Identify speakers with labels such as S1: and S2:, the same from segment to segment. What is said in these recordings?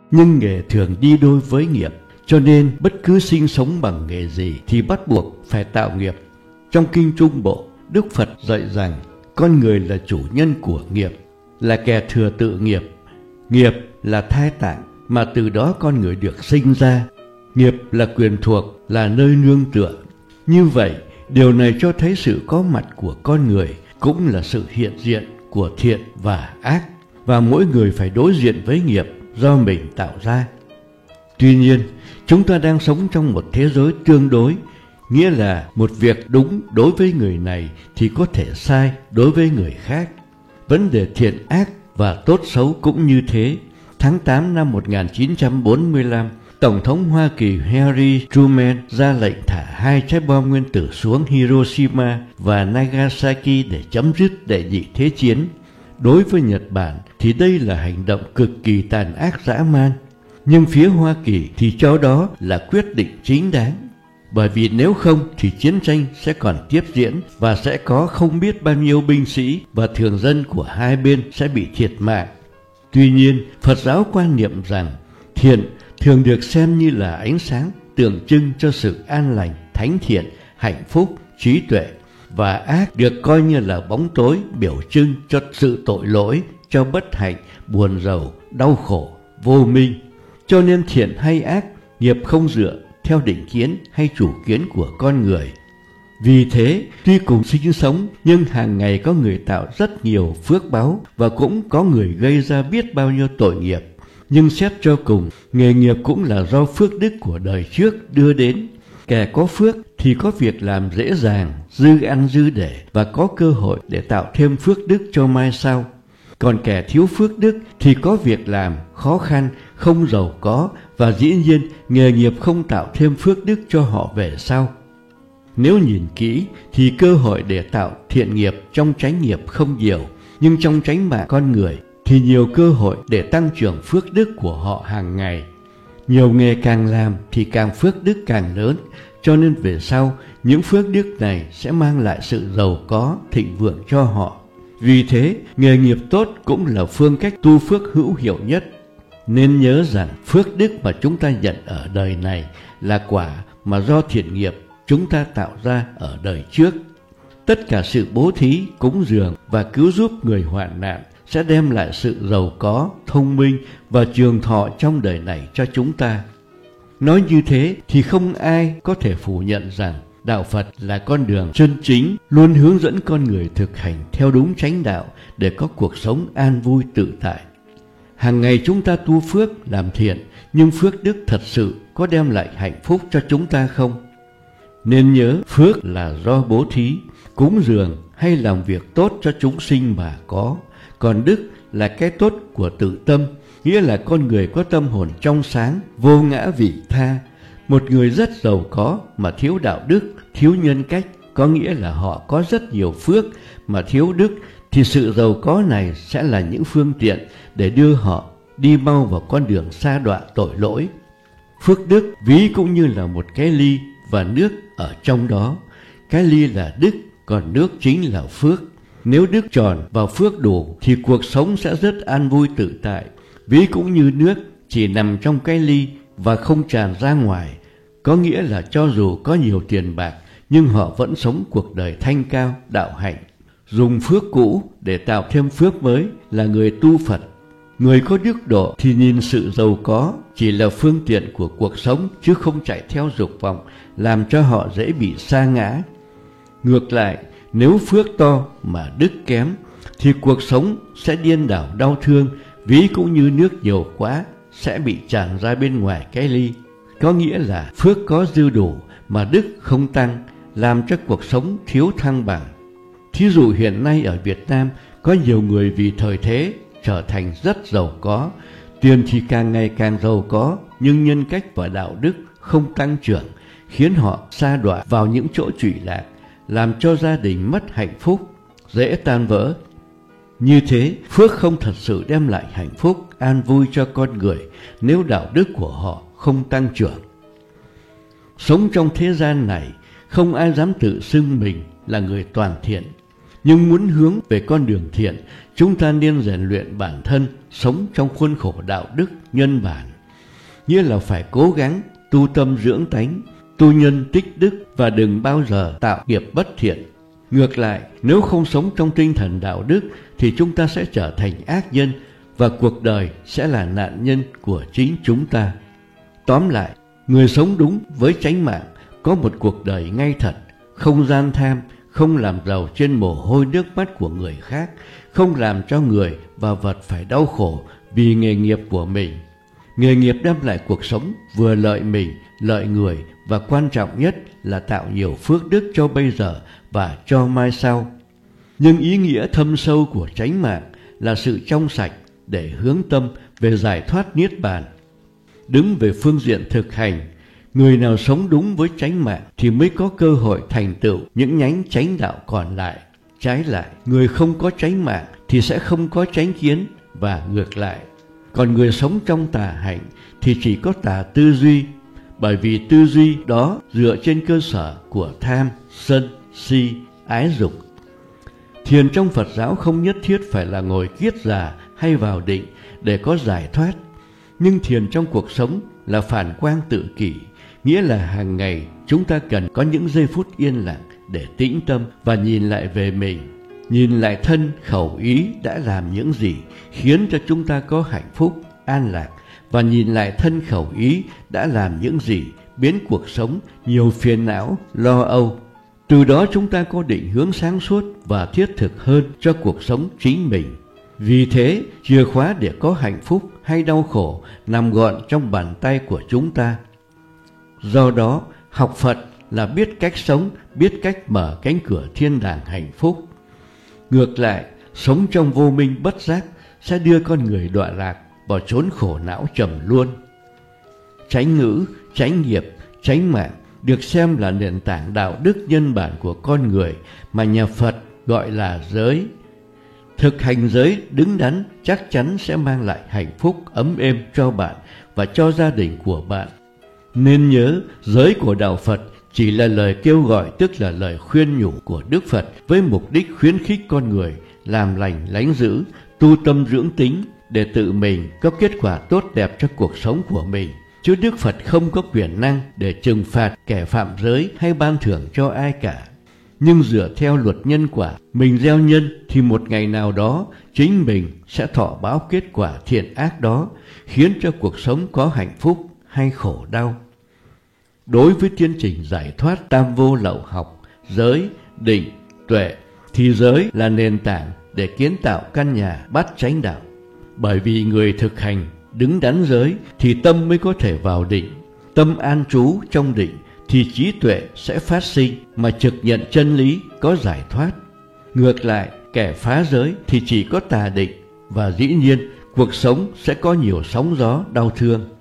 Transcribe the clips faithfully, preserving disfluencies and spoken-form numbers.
S1: nhưng nghề thường đi đôi với nghiệp, cho nên bất cứ sinh sống bằng nghề gì thì bắt buộc phải tạo nghiệp. Trong Kinh Trung Bộ, Đức Phật dạy rằng con người là chủ nhân của nghiệp, là kẻ thừa tự nghiệp. Nghiệp là thai tạng mà từ đó con người được sinh ra. Nghiệp là quyền thuộc, là nơi nương tựa. Như vậy, điều này cho thấy sự có mặt của con người cũng là sự hiện diện của thiện và ác, và mỗi người phải đối diện với nghiệp do mình tạo ra. Tuy nhiên, chúng ta đang sống trong một thế giới tương đối, nghĩa là một việc đúng đối với người này thì có thể sai đối với người khác. Vấn đề thiện ác và tốt xấu cũng như thế. Tháng tám năm một nghìn chín trăm bốn mươi lăm, Tổng thống Hoa Kỳ Harry Truman ra lệnh thả hai trái bom nguyên tử xuống Hiroshima và Nagasaki để chấm dứt đệ nhị thế chiến. Đối với Nhật Bản thì đây là hành động cực kỳ tàn ác dã man, nhưng phía Hoa Kỳ thì cho đó là quyết định chính đáng. Bởi vì nếu không thì chiến tranh sẽ còn tiếp diễn và sẽ có không biết bao nhiêu binh sĩ và thường dân của hai bên sẽ bị thiệt mạng. Tuy nhiên, Phật giáo quan niệm rằng thiện thường được xem như là ánh sáng tượng trưng cho sự an lành, thánh thiện, hạnh phúc, trí tuệ, và ác được coi như là bóng tối biểu trưng cho sự tội lỗi, cho bất hạnh, buồn rầu, đau khổ, vô minh. Cho nên thiện hay ác, nghiệp không dựa theo định kiến hay chủ kiến của con người. Vì thế, tuy cùng sinh sống, nhưng hàng ngày có người tạo rất nhiều phước báu và cũng có người gây ra biết bao nhiêu tội nghiệp. Nhưng xét cho cùng, nghề nghiệp cũng là do phước đức của đời trước đưa đến. Kẻ có phước thì có việc làm dễ dàng, dư ăn dư để và có cơ hội để tạo thêm phước đức cho mai sau. Còn kẻ thiếu phước đức thì có việc làm khó khăn, không giàu có, và dĩ nhiên nghề nghiệp không tạo thêm phước đức cho họ về sau. Nếu nhìn kỹ thì cơ hội để tạo thiện nghiệp trong chánh nghiệp không nhiều, nhưng trong chánh mạng con người thì nhiều cơ hội để tăng trưởng phước đức của họ hàng ngày. Nhiều nghề càng làm thì càng phước đức càng lớn, cho nên về sau những phước đức này sẽ mang lại sự giàu có, thịnh vượng cho họ. Vì thế, nghề nghiệp tốt cũng là phương cách tu phước hữu hiệu nhất. Nên nhớ rằng phước đức mà chúng ta nhận ở đời này là quả mà do thiện nghiệp chúng ta tạo ra ở đời trước. Tất cả sự bố thí, cúng dường và cứu giúp người hoạn nạn sẽ đem lại sự giàu có, thông minh và trường thọ trong đời này cho chúng ta. Nói như thế thì không ai có thể phủ nhận rằng Đạo Phật là con đường chân chính, luôn hướng dẫn con người thực hành theo đúng chánh đạo để có cuộc sống an vui tự tại. Hàng ngày chúng ta tu phước, làm thiện, nhưng phước đức thật sự có đem lại hạnh phúc cho chúng ta không? Nên nhớ, phước là do bố thí, cúng dường hay làm việc tốt cho chúng sinh mà có. Còn đức là cái tốt của tự tâm, nghĩa là con người có tâm hồn trong sáng, vô ngã vị tha. Một người rất giàu có mà thiếu đạo đức, thiếu nhân cách, có nghĩa là họ có rất nhiều phước mà thiếu đức, thì sự giàu có này sẽ là những phương tiện để đưa họ đi mau vào con đường sa đọa tội lỗi. Phước đức ví cũng như là một cái ly và nước ở trong đó. Cái ly là đức, còn nước chính là phước. Nếu đức tròn và phước đủ thì cuộc sống sẽ rất an vui tự tại. Ví cũng như nước chỉ nằm trong cái ly và không tràn ra ngoài, có nghĩa là cho dù có nhiều tiền bạc nhưng họ vẫn sống cuộc đời thanh cao, đạo hạnh. Dùng phước cũ để tạo thêm phước mới là người tu Phật. Người có đức độ thì nhìn sự giàu có chỉ là phương tiện của cuộc sống, chứ không chạy theo dục vọng làm cho họ dễ bị sa ngã. Ngược lại, nếu phước to mà đức kém thì cuộc sống sẽ điên đảo đau thương, ví cũng như nước nhiều quá sẽ bị tràn ra bên ngoài cái ly. Có nghĩa là phước có dư đủ mà đức không tăng, làm cho cuộc sống thiếu thăng bằng. Thí dụ hiện nay ở Việt Nam có nhiều người vì thời thế trở thành rất giàu có, tiền thì càng ngày càng giàu có, nhưng nhân cách và đạo đức không tăng trưởng, khiến họ sa đọa vào những chỗ trụy lạc, làm cho gia đình mất hạnh phúc, dễ tan vỡ. Như thế, phước không thật sự đem lại hạnh phúc, an vui cho con người nếu đạo đức của họ không tăng trưởng. Sống trong thế gian này, không ai dám tự xưng mình là người toàn thiện. Nhưng muốn hướng về con đường thiện, chúng ta nên rèn luyện bản thân, sống trong khuôn khổ đạo đức nhân bản. nghĩa là phải cố gắng tu tâm dưỡng tánh, tu nhân tích đức và đừng bao giờ tạo nghiệp bất thiện. Ngược lại, nếu không sống trong tinh thần đạo đức thì chúng ta sẽ trở thành ác nhân và cuộc đời sẽ là nạn nhân của chính chúng ta. Tóm lại, người sống đúng với chánh mạng có một cuộc đời ngay thật, không gian tham, không làm giàu trên mồ hôi nước mắt của người khác, không làm cho người và vật phải đau khổ vì nghề nghiệp của mình. Nghề nghiệp đem lại cuộc sống vừa lợi mình, lợi người và quan trọng nhất là tạo nhiều phước đức cho bây giờ và cho mai sau. Nhưng ý nghĩa thâm sâu của chánh mạng là sự trong sạch để hướng tâm về giải thoát niết bàn. Đứng về phương diện thực hành, người nào sống đúng với chánh mạng thì mới có cơ hội thành tựu những nhánh chánh đạo còn lại. Trái lại, người không có chánh mạng thì sẽ không có chánh kiến và ngược lại. Còn người sống trong tà hạnh thì chỉ có tà tư duy, bởi vì tư duy đó dựa trên cơ sở của tham, sân, si, ái dục. Thiền trong Phật giáo không nhất thiết phải là ngồi kiết già hay vào định để có giải thoát. Nhưng thiền trong cuộc sống là phản quang tự kỷ, nghĩa là hàng ngày chúng ta cần có những giây phút yên lặng để tĩnh tâm và nhìn lại về mình, nhìn lại thân, khẩu, ý đã làm những gì khiến cho chúng ta có hạnh phúc, an lạc, và nhìn lại thân, khẩu, ý đã làm những gì biến cuộc sống nhiều phiền não, lo âu. Từ đó chúng ta có định hướng sáng suốt và thiết thực hơn cho cuộc sống chính mình. Vì thế, chìa khóa để có hạnh phúc hay đau khổ nằm gọn trong bàn tay của chúng ta. Do đó, học Phật là biết cách sống, biết cách mở cánh cửa thiên đàng hạnh phúc. Ngược lại, sống trong vô minh bất giác sẽ đưa con người đọa lạc vào chốn khổ não trầm luân. Chánh ngữ, chánh nghiệp, chánh mạng được xem là nền tảng đạo đức nhân bản của con người mà nhà Phật gọi là giới. Thực hành giới đứng đắn chắc chắn sẽ mang lại hạnh phúc ấm êm cho bạn và cho gia đình của bạn. Nên nhớ, giới của đạo Phật chỉ là lời kêu gọi, tức là lời khuyên nhủ của Đức Phật với mục đích khuyến khích con người làm lành lánh dữ, tu tâm dưỡng tính để tự mình có kết quả tốt đẹp cho cuộc sống của mình. Chứ Đức Phật không có quyền năng để trừng phạt kẻ phạm giới hay ban thưởng cho ai cả. Nhưng dựa theo luật nhân quả, mình gieo nhân thì một ngày nào đó chính mình sẽ thọ báo kết quả thiện ác đó, khiến cho cuộc sống có hạnh phúc hay khổ đau. Đối với tiến trình giải thoát tam vô lậu học, giới, định, tuệ, thì giới là nền tảng để kiến tạo căn nhà bát chánh đạo. Bởi vì người thực hành đứng đắn giới thì tâm mới có thể vào định. Tâm an trú trong định thì trí tuệ sẽ phát sinh mà trực nhận chân lý, có giải thoát. Ngược lại, kẻ phá giới thì chỉ có tà định, và dĩ nhiên cuộc sống sẽ có nhiều sóng gió đau thương.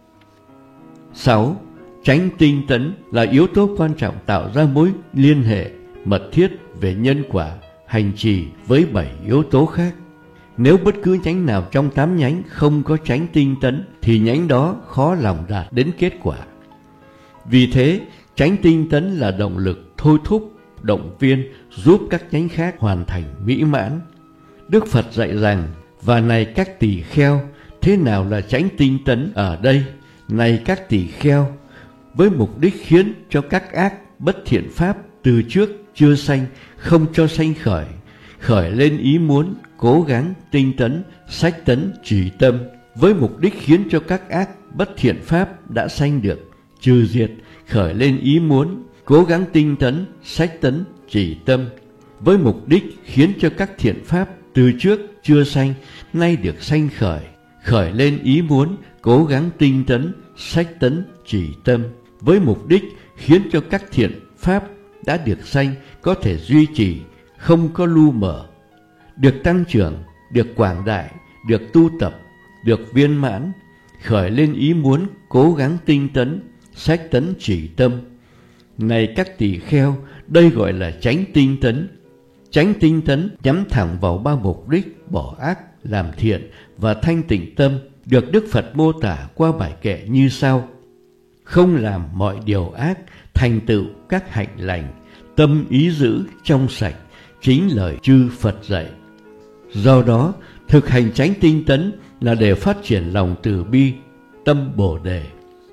S1: sáu. Chánh tinh tấn là yếu tố quan trọng tạo ra mối liên hệ mật thiết về nhân quả, hành trì với bảy yếu tố khác. Nếu bất cứ nhánh nào trong tám nhánh không có chánh tinh tấn thì nhánh đó khó lòng đạt đến kết quả. Vì thế, chánh tinh tấn là động lực thôi thúc, động viên giúp các nhánh khác hoàn thành mỹ mãn. Đức Phật dạy rằng: và này các tỳ kheo, thế nào là chánh tinh tấn ở đây? Này các tỳ kheo, với mục đích khiến cho các ác bất thiện pháp từ trước chưa sanh không cho sanh khởi, khởi lên ý muốn, cố gắng tinh tấn, sách tấn, trì tâm, với mục đích khiến cho các ác bất thiện pháp đã sanh được, trừ diệt, khởi lên ý muốn, cố gắng tinh tấn, sách tấn, trì tâm, với mục đích khiến cho các thiện pháp từ trước chưa sanh nay được sanh khởi, khởi lên ý muốn, cố gắng tinh tấn, sách tấn, trì tâm, với mục đích khiến cho các thiện pháp đã được sanh có thể duy trì, không có lu mờ, được tăng trưởng, được quảng đại, được tu tập, được viên mãn, khởi lên ý muốn, cố gắng tinh tấn, sách tấn, trì tâm. Này các tỳ kheo, đây gọi là chánh tinh tấn. Chánh tinh tấn nhắm thẳng vào ba mục đích bỏ ác, làm thiện và thanh tịnh tâm, được Đức Phật mô tả qua bài kệ như sau: không làm mọi điều ác, thành tựu các hạnh lành, tâm ý giữ trong sạch, chính lời chư Phật dạy. Do đó, thực hành chánh tinh tấn là để phát triển lòng từ bi, tâm Bồ Đề.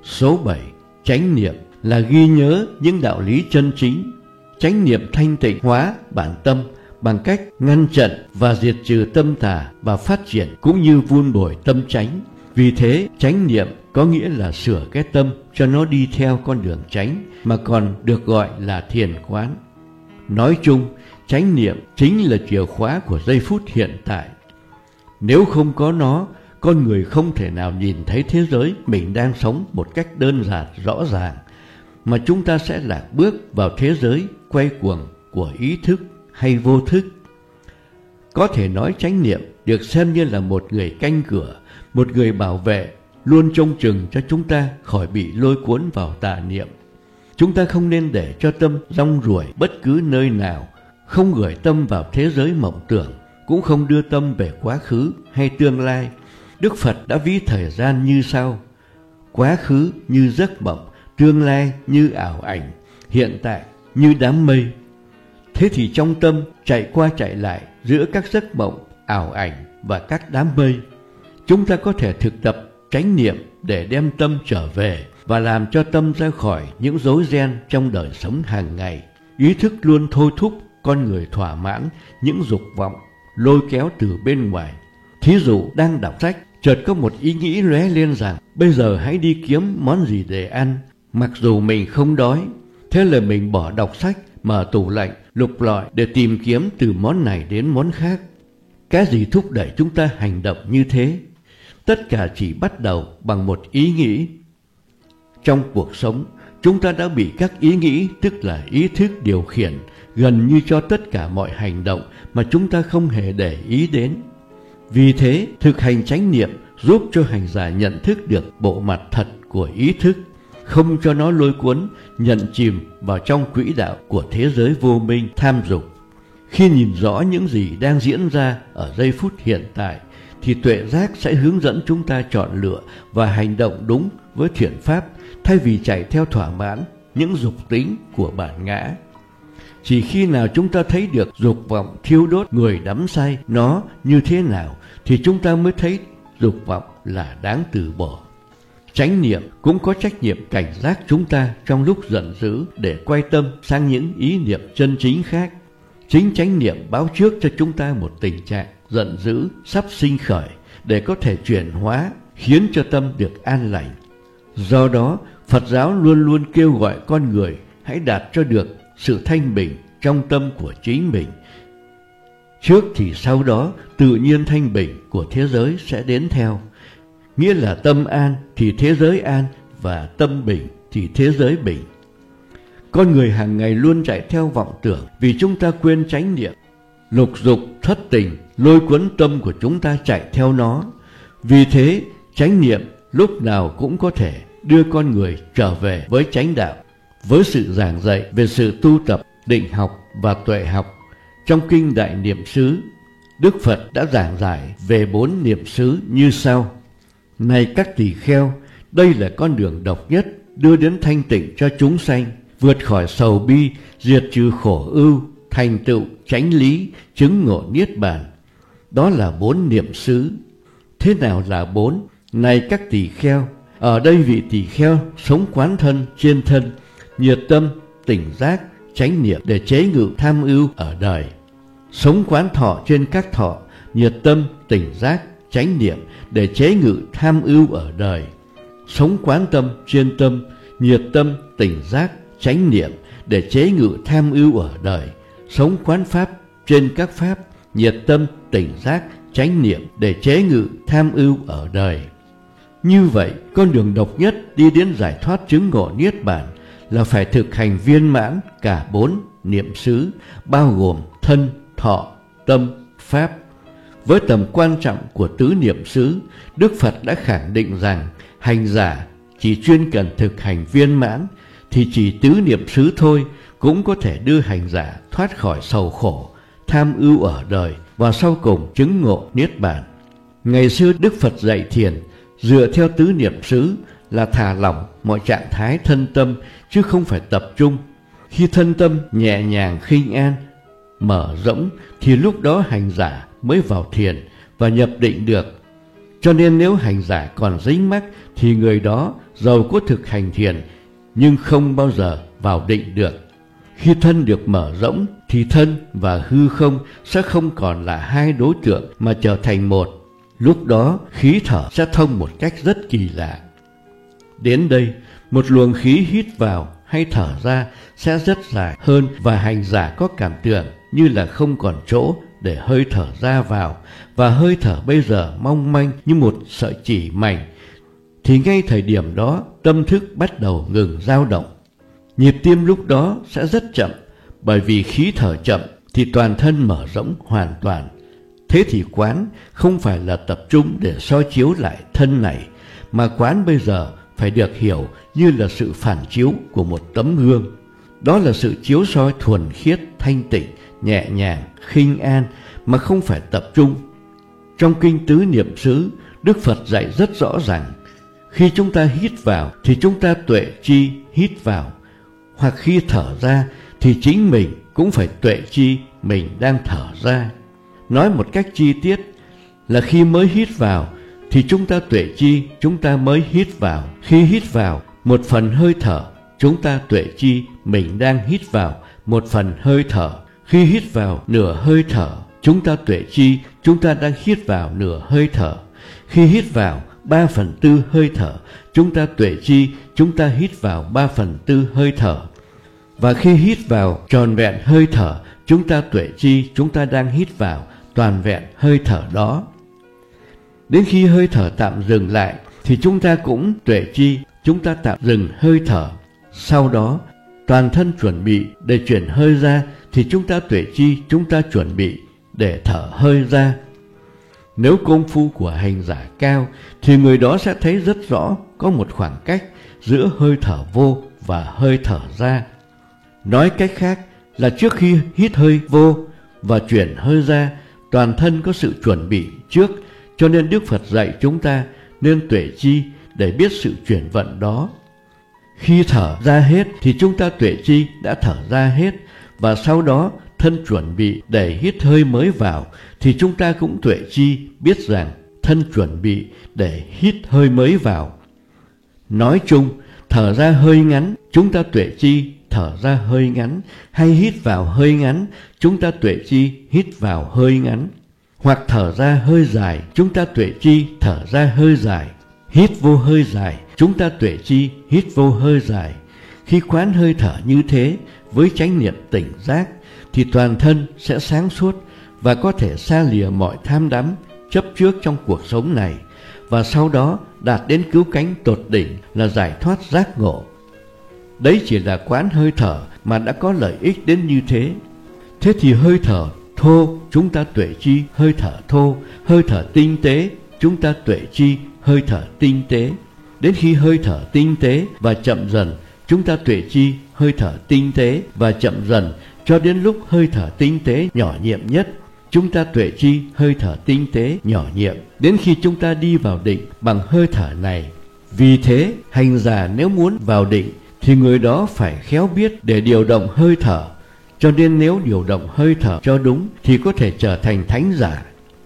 S1: Số bảy. Chánh niệm là ghi nhớ những đạo lý chân chính. Chánh niệm thanh tịnh hóa bản tâm bằng cách ngăn chặn và diệt trừ tâm tà và phát triển cũng như vun bồi tâm chánh. Vì thế, chánh niệm có nghĩa là sửa cái tâm cho nó đi theo con đường chánh, mà còn được gọi là thiền quán. Nói chung, chánh niệm chính là chìa khóa của giây phút hiện tại. Nếu không có nó, con người không thể nào nhìn thấy thế giới mình đang sống một cách đơn giản rõ ràng, mà chúng ta sẽ lạc bước vào thế giới quay cuồng của ý thức hay vô thức. Có thể nói chánh niệm được xem như là một người canh cửa, một người bảo vệ, luôn trông chừng cho chúng ta khỏi bị lôi cuốn vào tà niệm. Chúng ta không nên để cho tâm rong ruổi bất cứ nơi nào, không gửi tâm vào thế giới mộng tưởng, cũng không đưa tâm về quá khứ hay tương lai. Đức Phật đã ví thời gian như sau: quá khứ như giấc mộng, tương lai như ảo ảnh, hiện tại như đám mây. Thế thì trong tâm chạy qua chạy lại giữa các giấc mộng, ảo ảnh và các đám mây, chúng ta có thể thực tập chánh niệm để đem tâm trở về và làm cho tâm ra khỏi những rối ren trong đời sống hàng ngày. Ý thức luôn thôi thúc con người thỏa mãn những dục vọng lôi kéo từ bên ngoài. Thí dụ đang đọc sách, chợt có một ý nghĩ lóe lên rằng bây giờ hãy đi kiếm món gì để ăn, mặc dù mình không đói. Thế là mình bỏ đọc sách, mở tủ lạnh, lục lọi để tìm kiếm từ món này đến món khác. Cái gì thúc đẩy chúng ta hành động như thế? Tất cả chỉ bắt đầu bằng một ý nghĩ. Trong cuộc sống, chúng ta đã bị các ý nghĩ, tức là ý thức điều khiển gần như cho tất cả mọi hành động mà chúng ta không hề để ý đến. Vì thế, thực hành chánh niệm giúp cho hành giả nhận thức được bộ mặt thật của ý thức, không cho nó lôi cuốn, nhận chìm vào trong quỹ đạo của thế giới vô minh tham dục. Khi nhìn rõ những gì đang diễn ra ở giây phút hiện tại, thì tuệ giác sẽ hướng dẫn chúng ta chọn lựa và hành động đúng với thiện pháp, thay vì chạy theo thỏa mãn những dục tính của bản ngã. Chỉ khi nào chúng ta thấy được dục vọng thiêu đốt người đắm say nó như thế nào, thì chúng ta mới thấy dục vọng là đáng từ bỏ. Chánh niệm cũng có trách nhiệm cảnh giác chúng ta trong lúc giận dữ để quay tâm sang những ý niệm chân chính khác. Chính chánh niệm báo trước cho chúng ta một tình trạng giận dữ sắp sinh khởi để có thể chuyển hóa, khiến cho tâm được an lành. Do đó, Phật giáo luôn luôn kêu gọi con người hãy đạt cho được sự thanh bình trong tâm của chính mình. Trước thì sau đó, tự nhiên thanh bình của thế giới sẽ đến theo. Nghĩa là tâm an thì thế giới an, và tâm bình thì thế giới bình. Con người hàng ngày luôn chạy theo vọng tưởng vì chúng ta quên chánh niệm. Lục dục thất tình lôi cuốn tâm của chúng ta chạy theo nó. Vì thế, chánh niệm lúc nào cũng có thể đưa con người trở về với chánh đạo. Với sự giảng dạy về sự tu tập, định học và tuệ học, trong kinh Đại Niệm xứ, Đức Phật đã giảng giải về bốn niệm xứ như sau: này các tỳ kheo, đây là con đường độc nhất đưa đến thanh tịnh cho chúng sanh, vượt khỏi sầu bi, diệt trừ khổ ưu, thành tựu chánh lý, chứng ngộ niết bàn. Đó là bốn niệm xứ. Thế nào là bốn? Này các tỳ kheo, ở đây vị tỳ kheo sống quán thân trên thân, nhiệt tâm, tỉnh giác, chánh niệm để chế ngự tham ưu ở đời. Sống quán thọ trên các thọ, nhiệt tâm, tỉnh giác, chánh niệm để chế ngự tham ưu ở đời. Sống quán tâm trên tâm, nhiệt tâm, tỉnh giác, chánh niệm để chế ngự tham ưu ở đời. Sống quán pháp trên các pháp, nhiệt tâm, tỉnh giác, chánh niệm để chế ngự tham ưu ở đời. Như vậy, con đường độc nhất đi đến giải thoát chứng ngộ niết bàn là phải thực hành viên mãn cả bốn niệm xứ, bao gồm thân, thọ, tâm, pháp. Với tầm quan trọng của tứ niệm xứ, Đức Phật đã khẳng định rằng hành giả chỉ chuyên cần thực hành viên mãn thì chỉ tứ niệm xứ thôi cũng có thể đưa hành giả thoát khỏi sầu khổ, tham ưu ở đời và sau cùng chứng ngộ niết bàn. Ngày xưa Đức Phật dạy thiền dựa theo tứ niệm xứ là thả lỏng mọi trạng thái thân tâm, chứ không phải tập trung. Khi thân tâm nhẹ nhàng khinh an, mở rỗng thì lúc đó hành giả mới vào thiền và nhập định được. Cho nên nếu hành giả còn dính mắc thì người đó dầu có thực hành thiền nhưng không bao giờ vào định được. Khi thân được mở rỗng thì thân và hư không sẽ không còn là hai đối tượng mà trở thành một. Lúc đó khí thở sẽ thông một cách rất kỳ lạ. Đến đây, một luồng khí hít vào hay thở ra sẽ rất dài hơn, và hành giả có cảm tưởng như là không còn chỗ để hơi thở ra vào, và hơi thở bây giờ mong manh như một sợi chỉ mảnh. Thì ngay thời điểm đó tâm thức bắt đầu ngừng dao động. Nhịp tim lúc đó sẽ rất chậm, bởi vì khí thở chậm thì toàn thân mở rỗng hoàn toàn. Thế thì quán không phải là tập trung để soi chiếu lại thân này, mà quán bây giờ phải được hiểu như là sự phản chiếu của một tấm gương. Đó là sự chiếu soi thuần khiết, thanh tịnh, nhẹ nhàng, khinh an, mà không phải tập trung. Trong kinh Tứ Niệm xứ, Đức Phật dạy rất rõ ràng, khi chúng ta hít vào thì chúng ta tuệ chi hít vào, hoặc khi thở ra thì chính mình cũng phải tuệ chi mình đang thở ra. Nói một cách chi tiết là khi mới hít vào thì chúng ta tuệ chi chúng ta mới hít vào. Khi hít vào một phần hơi thở, chúng ta tuệ chi mình đang hít vào một phần hơi thở. Khi hít vào nửa hơi thở, chúng ta tuệ chi chúng ta đang hít vào nửa hơi thở. Khi hít vào ba phần tư hơi thở, chúng ta tuệ chi chúng ta hít vào ba phần tư hơi thở. Và khi hít vào tròn vẹn hơi thở, chúng ta tuệ chi chúng ta đang hít vào toàn vẹn hơi thở đó. Đến khi hơi thở tạm dừng lại thì chúng ta cũng tuệ chi chúng ta tạm dừng hơi thở. Sau đó toàn thân chuẩn bị để chuyển hơi ra thì chúng ta tuệ chi chúng ta chuẩn bị để thở hơi ra. Nếu công phu của hành giả cao thì người đó sẽ thấy rất rõ có một khoảng cách giữa hơi thở vô và hơi thở ra. Nói cách khác là trước khi hít hơi vô và chuyển hơi ra, toàn thân có sự chuẩn bị trước, cho nên Đức Phật dạy chúng ta nên tuệ chi để biết sự chuyển vận đó. Khi thở ra hết thì chúng ta tuệ chi đã thở ra hết, và sau đó thân chuẩn bị để hít hơi mới vào thì chúng ta cũng tuệ chi biết rằng thân chuẩn bị để hít hơi mới vào. Nói chung, thở ra hơi ngắn, chúng ta tuệ chi thở ra hơi ngắn, hay hít vào hơi ngắn, chúng ta tuệ chi hít vào hơi ngắn. Hoặc thở ra hơi dài, chúng ta tuệ chi thở ra hơi dài. Hít vô hơi dài, chúng ta tuệ chi hít vô hơi dài. Khi quán hơi thở như thế với chánh niệm tỉnh giác thì toàn thân sẽ sáng suốt và có thể xa lìa mọi tham đắm, chấp trước trong cuộc sống này, và sau đó đạt đến cứu cánh tột đỉnh là giải thoát giác ngộ. Đấy chỉ là quán hơi thở mà đã có lợi ích đến như thế. Thế thì hơi thở thô chúng ta tuệ chi hơi thở thô, hơi thở tinh tế chúng ta tuệ chi hơi thở tinh tế. Đến khi hơi thở tinh tế và chậm dần, chúng ta tuệ chi hơi thở tinh tế và chậm dần, cho đến lúc hơi thở tinh tế nhỏ nhiệm nhất, chúng ta tuệ chi hơi thở tinh tế nhỏ nhiệm, đến khi chúng ta đi vào định bằng hơi thở này. Vì thế, hành giả nếu muốn vào định thì người đó phải khéo biết để điều động hơi thở. Cho nên nếu điều động hơi thở cho đúng thì có thể trở thành thánh giả.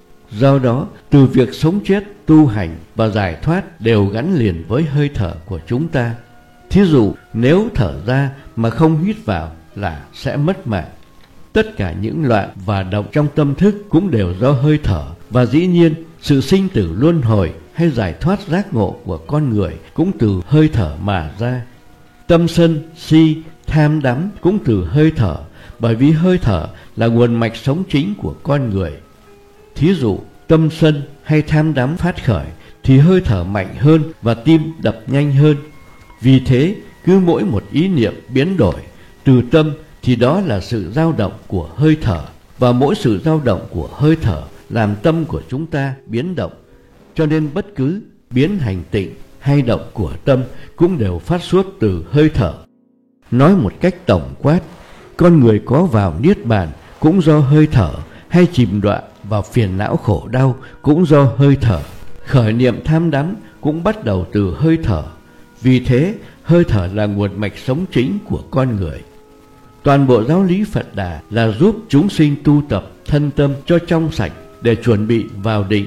S1: Do đó, từ việc sống chết, tu hành và giải thoát đều gắn liền với hơi thở của chúng ta. Thí dụ, nếu thở ra mà không hít vào là sẽ mất mạng. Tất cả những loạn và động trong tâm thức cũng đều do hơi thở, và dĩ nhiên sự sinh tử luân hồi hay giải thoát giác ngộ của con người cũng từ hơi thở mà ra. Tâm sân, si, tham đắm cũng từ hơi thở, bởi vì hơi thở là nguồn mạch sống chính của con người. Thí dụ, tâm sân hay tham đắm phát khởi thì hơi thở mạnh hơn và tim đập nhanh hơn. Vì thế, cứ mỗi một ý niệm biến đổi từ tâm thì đó là sự dao động của hơi thở, và mỗi sự dao động của hơi thở làm tâm của chúng ta biến động. Cho nên bất cứ biến hành tịnh hay động của tâm cũng đều phát xuất từ hơi thở. Nói một cách tổng quát, con người có vào niết bàn cũng do hơi thở, hay chìm đọa vào phiền não khổ đau cũng do hơi thở. Khởi niệm tham đắm cũng bắt đầu từ hơi thở. Vì thế, hơi thở là nguồn mạch sống chính của con người. Toàn bộ giáo lý Phật Đà là giúp chúng sinh tu tập thân tâm cho trong sạch để chuẩn bị vào định.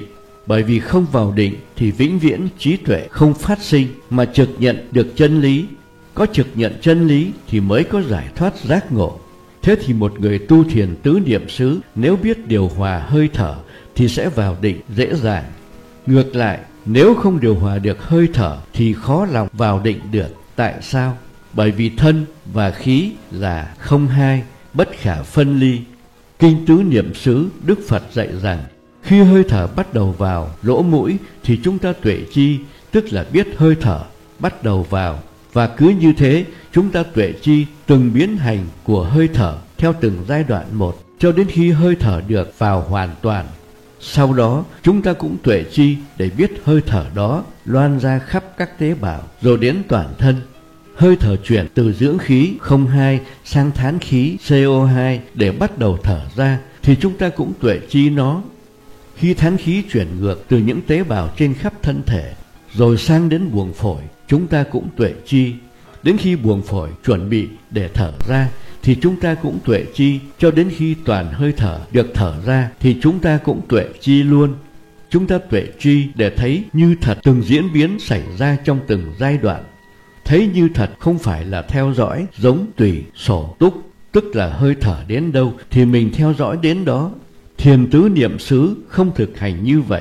S1: Bởi vì không vào định thì vĩnh viễn trí tuệ không phát sinh mà trực nhận được chân lý. Có trực nhận chân lý thì mới có giải thoát giác ngộ. Thế thì một người tu thiền tứ niệm xứ nếu biết điều hòa hơi thở thì sẽ vào định dễ dàng. Ngược lại, nếu không điều hòa được hơi thở thì khó lòng vào định được. Tại sao? Bởi vì thân và khí là không hai, bất khả phân ly. Kinh tứ niệm xứ Đức Phật dạy rằng khi hơi thở bắt đầu vào lỗ mũi thì chúng ta tuệ chi, tức là biết hơi thở bắt đầu vào. Và cứ như thế chúng ta tuệ chi từng biến hành của hơi thở theo từng giai đoạn một cho đến khi hơi thở được vào hoàn toàn. Sau đó chúng ta cũng tuệ chi để biết hơi thở đó loan ra khắp các tế bào rồi đến toàn thân. Hơi thở chuyển từ dưỡng khí không hai sang thán khí C O hai để bắt đầu thở ra thì chúng ta cũng tuệ chi nó. Khi thán khí chuyển ngược từ những tế bào trên khắp thân thể rồi sang đến buồng phổi, chúng ta cũng tuệ chi. Đến khi buồng phổi chuẩn bị để thở ra thì chúng ta cũng tuệ chi, cho đến khi toàn hơi thở được thở ra thì chúng ta cũng tuệ chi luôn. Chúng ta tuệ chi để thấy như thật từng diễn biến xảy ra trong từng giai đoạn. Thấy như thật không phải là theo dõi giống tùy sổ túc, tức là hơi thở đến đâu thì mình theo dõi đến đó. Thiền tứ niệm xứ không thực hành như vậy.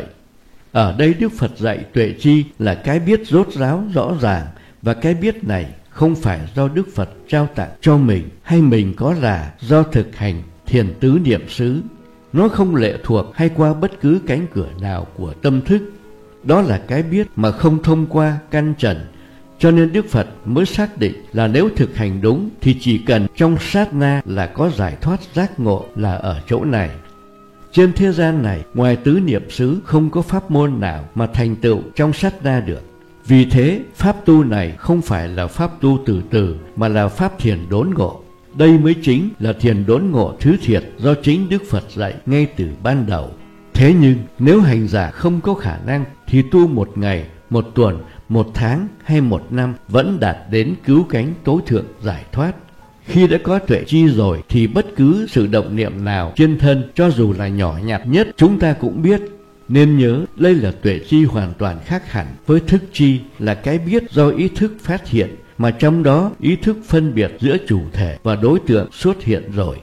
S1: Ở đây Đức Phật dạy tuệ chi là cái biết rốt ráo rõ ràng, và cái biết này không phải do Đức Phật trao tặng cho mình hay mình có là do thực hành thiền tứ niệm xứ. Nó không lệ thuộc hay qua bất cứ cánh cửa nào của tâm thức. Đó là cái biết mà không thông qua căn trần. Cho nên Đức Phật mới xác định là nếu thực hành đúng thì chỉ cần trong sát na là có giải thoát giác ngộ là ở chỗ này. Trên thế gian này, ngoài tứ niệm xứ không có pháp môn nào mà thành tựu trong sát na được. Vì thế, pháp tu này không phải là pháp tu từ từ, mà là pháp thiền đốn ngộ. Đây mới chính là thiền đốn ngộ thứ thiệt do chính Đức Phật dạy ngay từ ban đầu. Thế nhưng, nếu hành giả không có khả năng, thì tu một ngày, một tuần, một tháng hay một năm vẫn đạt đến cứu cánh tối thượng giải thoát. Khi đã có tuệ chi rồi thì bất cứ sự động niệm nào trên thân, cho dù là nhỏ nhặt nhất, chúng ta cũng biết. Nên nhớ, đây là tuệ chi hoàn toàn khác hẳn với thức chi, là cái biết do ý thức phát hiện, mà trong đó ý thức phân biệt giữa chủ thể và đối tượng xuất hiện rồi.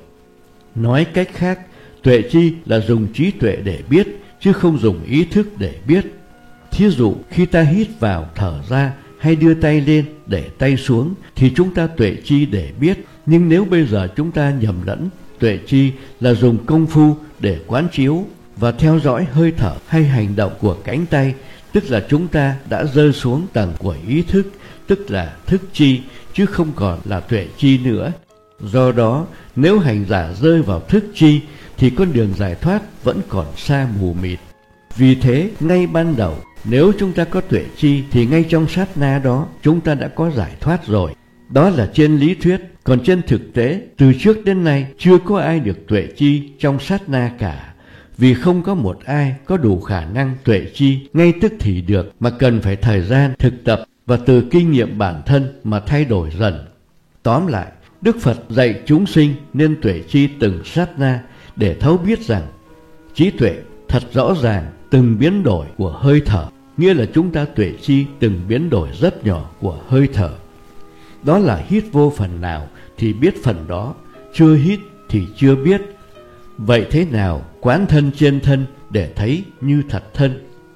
S1: Nói cách khác, tuệ chi là dùng trí tuệ để biết, chứ không dùng ý thức để biết. Thí dụ, khi ta hít vào thở ra hay đưa tay lên để tay xuống thì chúng ta tuệ chi để biết. Nhưng nếu bây giờ chúng ta nhầm lẫn tuệ chi là dùng công phu để quán chiếu và theo dõi hơi thở hay hành động của cánh tay, tức là chúng ta đã rơi xuống tầng của ý thức, tức là thức chi, chứ không còn là tuệ chi nữa. Do đó, nếu hành giả rơi vào thức chi thì con đường giải thoát vẫn còn xa mù mịt. Vì thế, ngay ban đầu, nếu chúng ta có tuệ chi thì ngay trong sát na đó chúng ta đã có giải thoát rồi. Đó là trên lý thuyết, còn trên thực tế, từ trước đến nay chưa có ai được tuệ chi trong sát na cả. Vì không có một ai có đủ khả năng tuệ chi ngay tức thì được, mà cần phải thời gian thực tập và từ kinh nghiệm bản thân mà thay đổi dần. Tóm lại, Đức Phật dạy chúng sinh nên tuệ chi từng sát na để thấu biết rằng trí tuệ thật rõ ràng từng biến đổi của hơi thở, nghĩa là chúng ta tuệ chi từng biến đổi rất nhỏ của hơi thở. Đó là hít vô phần nào thì biết phần đó, chưa hít thì chưa biết. Vậy thế nào quán thân trên thân để thấy như thật thân?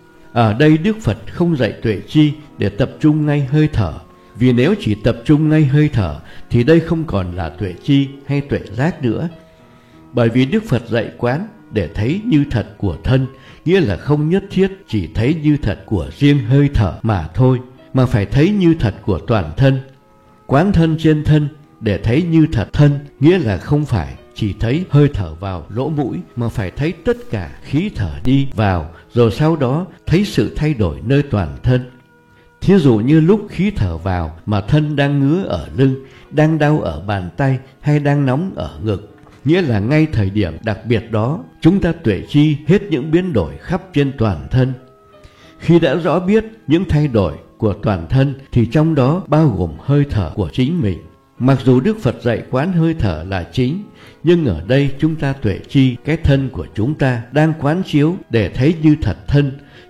S1: Ở đây Đức Phật không dạy tuệ chi để tập trung ngay hơi thở, vì nếu chỉ tập trung ngay hơi thở thì đây không còn là tuệ chi hay tuệ giác nữa. Bởi vì Đức Phật dạy quán để thấy như thật của thân, nghĩa là không nhất thiết chỉ thấy như thật của riêng hơi thở mà thôi, mà phải thấy như thật của toàn thân. Quán thân trên thân để thấy như thật thân, nghĩa là không phải chỉ thấy hơi thở vào lỗ mũi, mà phải thấy tất cả khí thở đi vào, rồi sau đó thấy sự thay đổi nơi toàn thân. Thí dụ như lúc khí thở vào mà thân đang ngứa ở lưng, đang đau ở bàn tay hay đang nóng ở ngực, nghĩa là ngay thời điểm đặc biệt đó chúng ta tuệ chi hết những biến đổi khắp trên toàn thân. Khi đã rõ biết những thay đổi của toàn thân thì trong đó bao gồm hơi thở của chính mình. Mặc dù Đức Phật dạy quán hơi thở là chính, nhưng ở đây chúng ta tuệ chi cái thân của chúng ta đang quán chiếu để thấy như thật thân,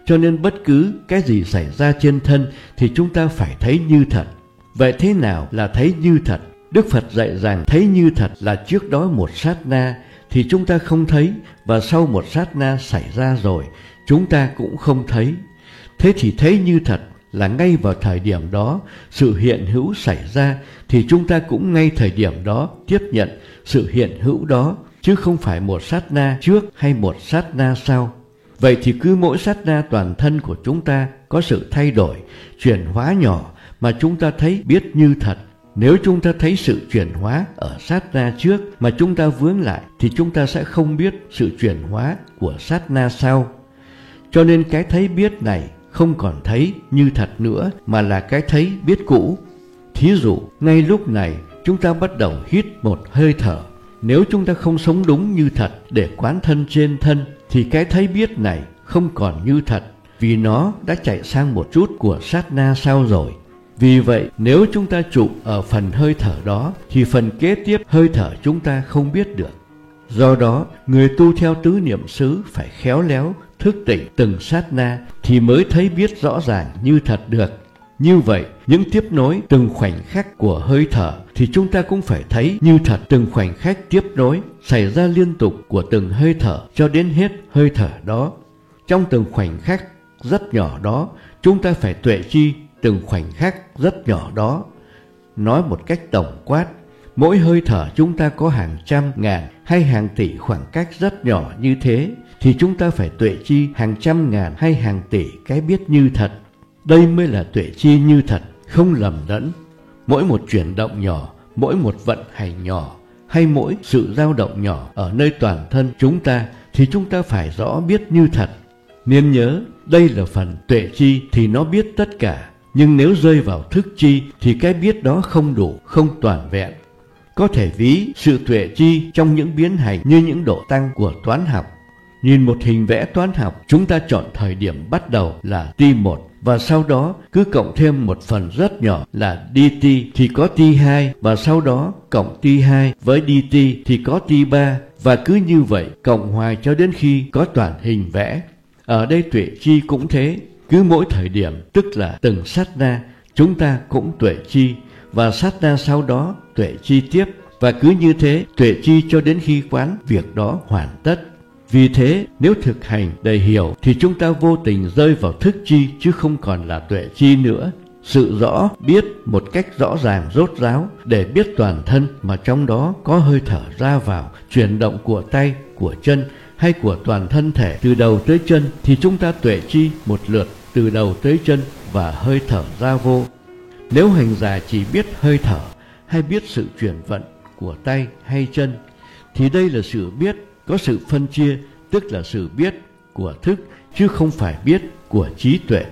S1: cho nên bất cứ cái gì xảy ra trên thân thì chúng ta phải thấy như thật. Vậy thế nào là thấy như thật? Đức Phật dạy rằng thấy như thật là trước đó một sát na thì chúng ta không thấy, và sau một sát na xảy ra rồi chúng ta cũng không thấy. Thế thì thấy như thật là ngay vào thời điểm đó sự hiện hữu xảy ra thì chúng ta cũng ngay thời điểm đó tiếp nhận sự hiện hữu đó, chứ không phải một sát na trước hay một sát na sau. Vậy thì cứ mỗi sát na toàn thân của chúng ta có sự thay đổi, chuyển hóa nhỏ mà chúng ta thấy biết như thật. Nếu chúng ta thấy sự chuyển hóa ở sát na trước mà chúng ta vướng lại thì chúng ta sẽ không biết sự chuyển hóa của sát na sau. Cho nên cái thấy biết này không còn thấy như thật nữa mà là cái thấy biết cũ. Thí dụ, ngay lúc này chúng ta bắt đầu hít một hơi thở. Nếu chúng ta không sống đúng như thật để quán thân trên thân thì cái thấy biết này không còn như thật, vì nó đã chạy sang một chút của sát na sau rồi. Vì vậy, nếu chúng ta trụ ở phần hơi thở đó thì phần kế tiếp hơi thở chúng ta không biết được. Do đó, người tu theo tứ niệm xứ phải khéo léo thức tỉnh từng sát na thì mới thấy biết rõ ràng như thật được. Như vậy, những tiếp nối từng khoảnh khắc của hơi thở thì chúng ta cũng phải thấy như thật từng khoảnh khắc tiếp nối xảy ra liên tục của từng hơi thở cho đến hết hơi thở đó. Trong từng khoảnh khắc rất nhỏ đó, chúng ta phải tuệ chi từng khoảnh khắc rất nhỏ đó. Nói một cách tổng quát, mỗi hơi thở chúng ta có hàng trăm ngàn hay hàng tỷ khoảng cách rất nhỏ như thế thì chúng ta phải tuệ chi hàng trăm ngàn hay hàng tỷ cái biết như thật. Đây mới là tuệ chi như thật, không lầm lẫn. Mỗi một chuyển động nhỏ, mỗi một vận hành nhỏ hay mỗi sự dao động nhỏ ở nơi toàn thân chúng ta thì chúng ta phải rõ biết như thật. Nên nhớ, đây là phần tuệ chi thì nó biết tất cả, nhưng nếu rơi vào thức chi thì cái biết đó không đủ, không toàn vẹn. Có thể ví sự tuệ chi trong những biến hành như những độ tăng của toán học. Nhìn một hình vẽ toán học, chúng ta chọn thời điểm bắt đầu là t một và sau đó cứ cộng thêm một phần rất nhỏ là dt thì có t hai, và sau đó cộng t hai với dt thì có t ba, và cứ như vậy cộng hoài cho đến khi có toàn hình vẽ. Ở đây tuệ chi cũng thế, cứ mỗi thời điểm tức là từng sát na chúng ta cũng tuệ chi, và sát na sau đó tuệ chi tiếp, và cứ như thế tuệ chi cho đến khi quán việc đó hoàn tất. Vì thế, nếu thực hành đầy hiểu thì chúng ta vô tình rơi vào thức chi chứ không còn là tuệ chi nữa. Sự rõ biết một cách rõ ràng rốt ráo để biết toàn thân mà trong đó có hơi thở ra vào, chuyển động của tay, của chân hay của toàn thân thể từ đầu tới chân thì chúng ta tuệ chi một lượt từ đầu tới chân và hơi thở ra vô. Nếu hành giả chỉ biết hơi thở hay biết sự chuyển vận của tay hay chân thì đây là sự biết có sự phân chia, tức là sự biết của thức chứ không phải biết của trí tuệ.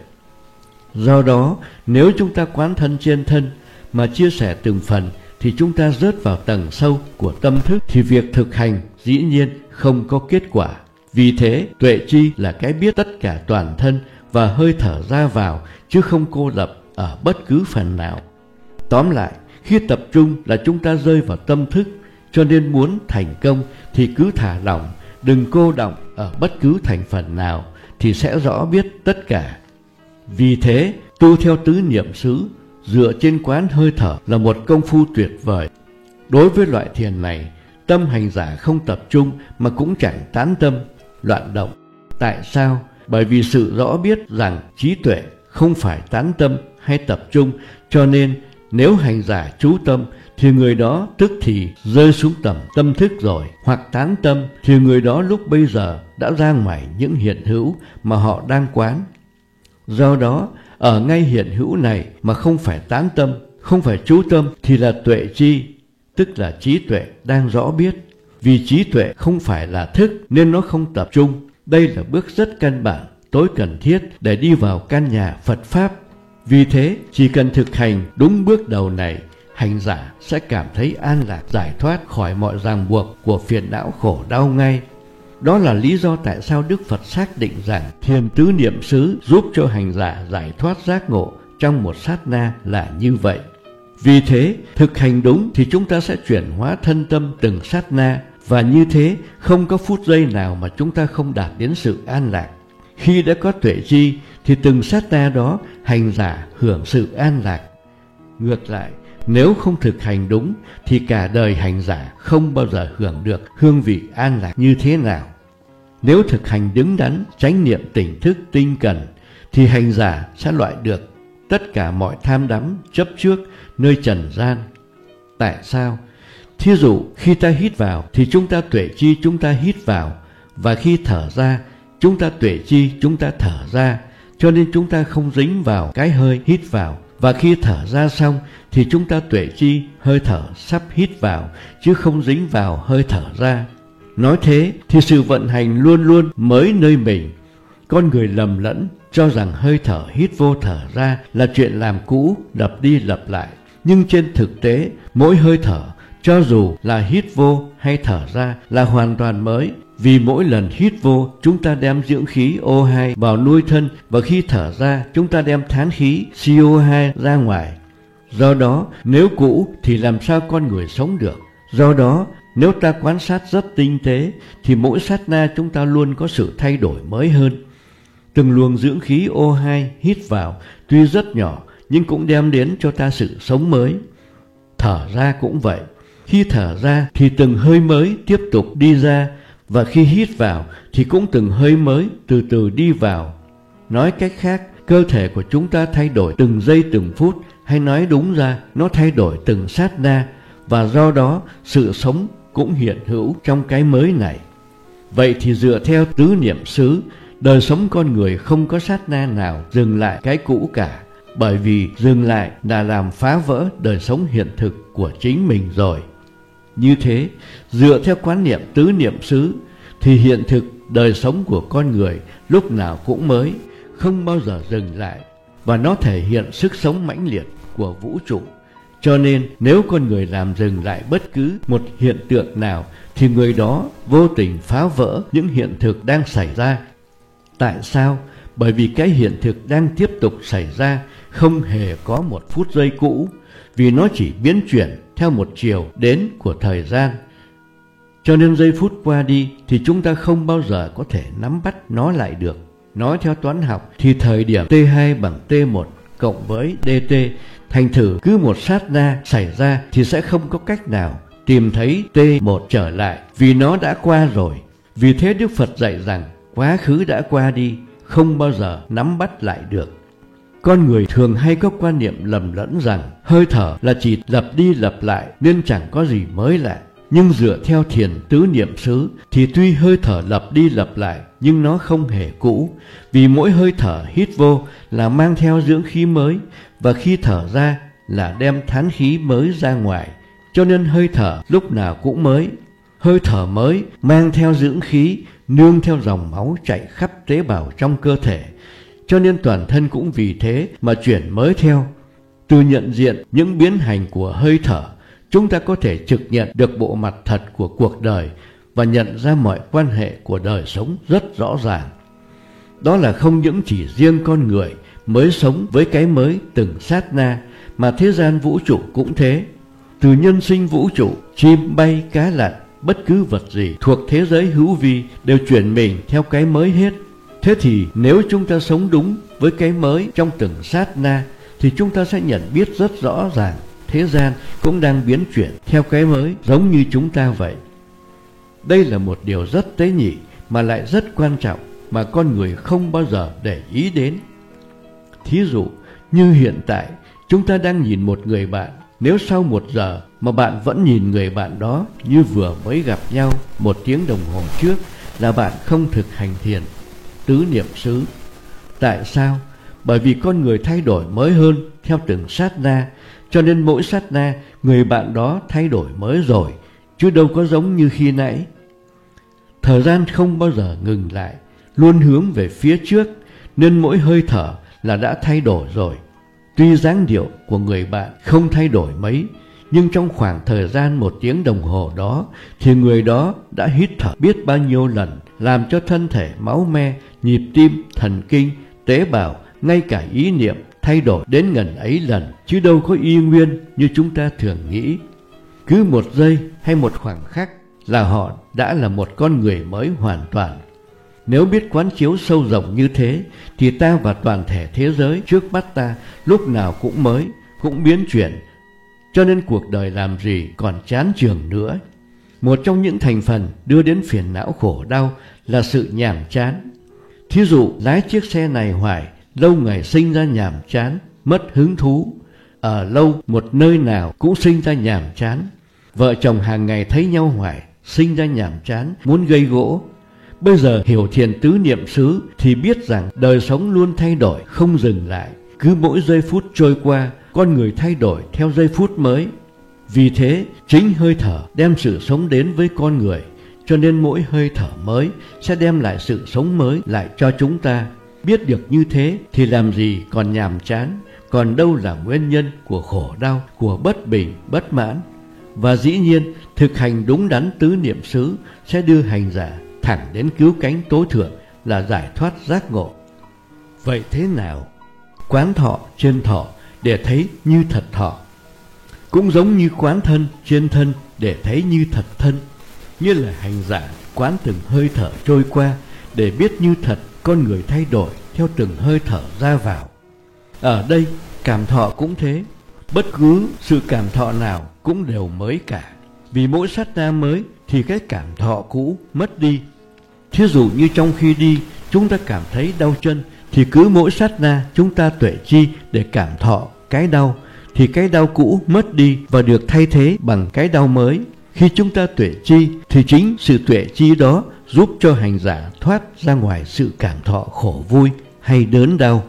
S1: Do đó, nếu chúng ta quán thân trên thân mà chia sẻ từng phần thì chúng ta rớt vào tầng sâu của tâm thức thì việc thực hành dĩ nhiên không có kết quả. Vì thế, tuệ chi là cái biết tất cả toàn thân và hơi thở ra vào chứ không cô lập ở bất cứ phần nào. Tóm lại, khi tập trung là chúng ta rơi vào tâm thức, cho nên muốn thành công thì cứ thả lỏng, đừng cô đọng ở bất cứ thành phần nào thì sẽ rõ biết tất cả. Vì thế, tu theo tứ niệm xứ dựa trên quán hơi thở là một công phu tuyệt vời. Đối với loại thiền này, tâm hành giả không tập trung mà cũng chẳng tán tâm, loạn động. Tại sao? Bởi vì sự rõ biết rằng trí tuệ không phải tán tâm hay tập trung, cho nên nếu hành giả chú tâm thì người đó tức thì rơi xuống tầm tâm thức rồi, hoặc tán tâm thì người đó lúc bây giờ đã ra ngoài những hiện hữu mà họ đang quán. Do đó, ở ngay hiện hữu này mà không phải tán tâm, không phải chú tâm thì là tuệ chi, tức là trí tuệ đang rõ biết. Vì trí tuệ không phải là thức nên nó không tập trung. Đây là bước rất căn bản, tối cần thiết để đi vào căn nhà Phật Pháp. Vì thế, chỉ cần thực hành đúng bước đầu này, hành giả sẽ cảm thấy an lạc, giải thoát khỏi mọi ràng buộc của phiền não khổ đau ngay. Đó là lý do tại sao Đức Phật xác định rằng thiền tứ niệm xứ giúp cho hành giả giải thoát giác ngộ trong một sát na là như vậy. Vì thế, thực hành đúng thì chúng ta sẽ chuyển hóa thân tâm từng sát na, và như thế không có phút giây nào mà chúng ta không đạt đến sự an lạc. Khi đã có tuệ tri thì từng sát na đó hành giả hưởng sự an lạc. Ngược lại, nếu không thực hành đúng thì cả đời hành giả không bao giờ hưởng được hương vị an lạc như thế nào. Nếu thực hành đứng đắn, chánh niệm tỉnh thức tinh cần thì hành giả sẽ loại được tất cả mọi tham đắm, chấp trước nơi trần gian. Tại sao? Thí dụ khi ta hít vào thì chúng ta tuệ chi chúng ta hít vào, và khi thở ra chúng ta tuệ chi chúng ta thở ra, cho nên chúng ta không dính vào cái hơi hít vào. Và khi thở ra xong thì chúng ta tuệ chi hơi thở sắp hít vào, chứ không dính vào hơi thở ra. Nói thế thì sự vận hành luôn luôn mới nơi mình. Con người lầm lẫn cho rằng hơi thở hít vô thở ra là chuyện làm cũ, lặp đi lặp lại. Nhưng trên thực tế, mỗi hơi thở, cho dù là hít vô hay thở ra, là hoàn toàn mới. Vì mỗi lần hít vô, chúng ta đem dưỡng khí O hai vào nuôi thân, và khi thở ra, chúng ta đem thán khí C O hai ra ngoài. Do đó, nếu cũ thì làm sao con người sống được? Do đó, nếu ta quan sát rất tinh tế, thì mỗi sát na chúng ta luôn có sự thay đổi mới hơn. Từng luồng dưỡng khí O hai hít vào tuy rất nhỏ, nhưng cũng đem đến cho ta sự sống mới. Thở ra cũng vậy. Khi thở ra thì từng hơi mới tiếp tục đi ra, và khi hít vào thì cũng từng hơi mới từ từ đi vào. Nói cách khác, cơ thể của chúng ta thay đổi từng giây từng phút, hay nói đúng ra, nó thay đổi từng sát na, và do đó sự sống cũng hiện hữu trong cái mới này. Vậy thì dựa theo tứ niệm xứ, đời sống con người không có sát na nào dừng lại cái cũ cả, bởi vì dừng lại là làm phá vỡ đời sống hiện thực của chính mình rồi. Như thế, dựa theo quán niệm tứ niệm xứ thì hiện thực đời sống của con người lúc nào cũng mới, không bao giờ dừng lại, và nó thể hiện sức sống mãnh liệt của vũ trụ. Cho nên nếu con người làm dừng lại bất cứ một hiện tượng nào thì người đó vô tình phá vỡ những hiện thực đang xảy ra. Tại sao? Bởi vì cái hiện thực đang tiếp tục xảy ra không hề có một phút giây cũ, vì nó chỉ biến chuyển theo một chiều đến của thời gian. Cho nên giây phút qua đi thì chúng ta không bao giờ có thể nắm bắt nó lại được. Nói theo toán học thì thời điểm T hai bằng T một cộng với dt, thành thử cứ một sát na xảy ra thì sẽ không có cách nào tìm thấy T một trở lại, vì nó đã qua rồi. Vì thế Đức Phật dạy rằng quá khứ đã qua đi, không bao giờ nắm bắt lại được. Con người thường hay có quan niệm lầm lẫn rằng hơi thở là chỉ lặp đi lặp lại nên chẳng có gì mới lạ. Nhưng dựa theo thiền tứ niệm xứ thì tuy hơi thở lặp đi lặp lại nhưng nó không hề cũ, vì mỗi hơi thở hít vô là mang theo dưỡng khí mới, và khi thở ra là đem thán khí mới ra ngoài. Cho nên hơi thở lúc nào cũng mới. Hơi thở mới mang theo dưỡng khí, nương theo dòng máu chạy khắp tế bào trong cơ thể, cho nên toàn thân cũng vì thế mà chuyển mới theo. Từ nhận diện những biến hành của hơi thở, chúng ta có thể trực nhận được bộ mặt thật của cuộc đời và nhận ra mọi quan hệ của đời sống rất rõ ràng. Đó là không những chỉ riêng con người mới sống với cái mới từng sát na, mà thế gian vũ trụ cũng thế. Từ nhân sinh vũ trụ, chim bay cá lặn, bất cứ vật gì thuộc thế giới hữu vi đều chuyển mình theo cái mới hết. Thế thì nếu chúng ta sống đúng với cái mới trong từng sát na thì chúng ta sẽ nhận biết rất rõ ràng thế gian cũng đang biến chuyển theo cái mới giống như chúng ta vậy. Đây là một điều rất tế nhị mà lại rất quan trọng mà con người không bao giờ để ý đến. Thí dụ như hiện tại chúng ta đang nhìn một người bạn, nếu sau một giờ mà bạn vẫn nhìn người bạn đó như vừa mới gặp nhau một tiếng đồng hồ trước là bạn không thực hành thiền tứ niệm xứ. Tại sao? Bởi vì con người thay đổi mới hơn theo từng sát na, cho nên mỗi sát na người bạn đó thay đổi mới rồi, chứ đâu có giống như khi nãy. Thời gian không bao giờ ngừng lại, luôn hướng về phía trước, nên mỗi hơi thở là đã thay đổi rồi. Tuy dáng điệu của người bạn không thay đổi mấy, nhưng trong khoảng thời gian một tiếng đồng hồ đó thì người đó đã hít thở biết bao nhiêu lần, làm cho thân thể, máu me, nhịp tim, thần kinh, tế bào, ngay cả ý niệm thay đổi đến ngần ấy lần, chứ đâu có y nguyên như chúng ta thường nghĩ. Cứ một giây hay một khoảng khắc là họ đã là một con người mới hoàn toàn. Nếu biết quán chiếu sâu rộng như thế, thì ta và toàn thể thế giới trước mắt ta lúc nào cũng mới, cũng biến chuyển. Cho nên cuộc đời làm gì còn chán chường nữa. Một trong những thành phần đưa đến phiền não khổ đau là sự nhàm chán. Thí dụ lái chiếc xe này hoài, lâu ngày sinh ra nhàm chán, mất hứng thú. Ở lâu một nơi nào cũng sinh ra nhàm chán. Vợ chồng hàng ngày thấy nhau hoài, sinh ra nhàm chán, muốn gây gỗ. Bây giờ hiểu thiền tứ niệm xứ thì biết rằng đời sống luôn thay đổi, không dừng lại. Cứ mỗi giây phút trôi qua, con người thay đổi theo giây phút mới. Vì thế, chính hơi thở đem sự sống đến với con người, cho nên mỗi hơi thở mới sẽ đem lại sự sống mới lại cho chúng ta. Biết được như thế thì làm gì còn nhàm chán, còn đâu là nguyên nhân của khổ đau, của bất bình, bất mãn. Và dĩ nhiên, thực hành đúng đắn tứ niệm xứ sẽ đưa hành giả thẳng đến cứu cánh tối thượng là giải thoát giác ngộ. Vậy thế nào? Quán thọ trên thọ để thấy như thật thọ, cũng giống như quán thân trên thân để thấy như thật thân. Như là hành giả quán từng hơi thở trôi qua để biết như thật con người thay đổi theo từng hơi thở ra vào. Ở đây cảm thọ cũng thế, bất cứ sự cảm thọ nào cũng đều mới cả. Vì mỗi sát na mới thì cái cảm thọ cũ mất đi. Thí dụ như trong khi đi chúng ta cảm thấy đau chân, thì cứ mỗi sát na chúng ta tuệ chi để cảm thọ cái đau, thì cái đau cũ mất đi và được thay thế bằng cái đau mới. Khi chúng ta tuệ chi thì chính sự tuệ chi đó giúp cho hành giả thoát ra ngoài sự cảm thọ khổ vui hay đớn đau.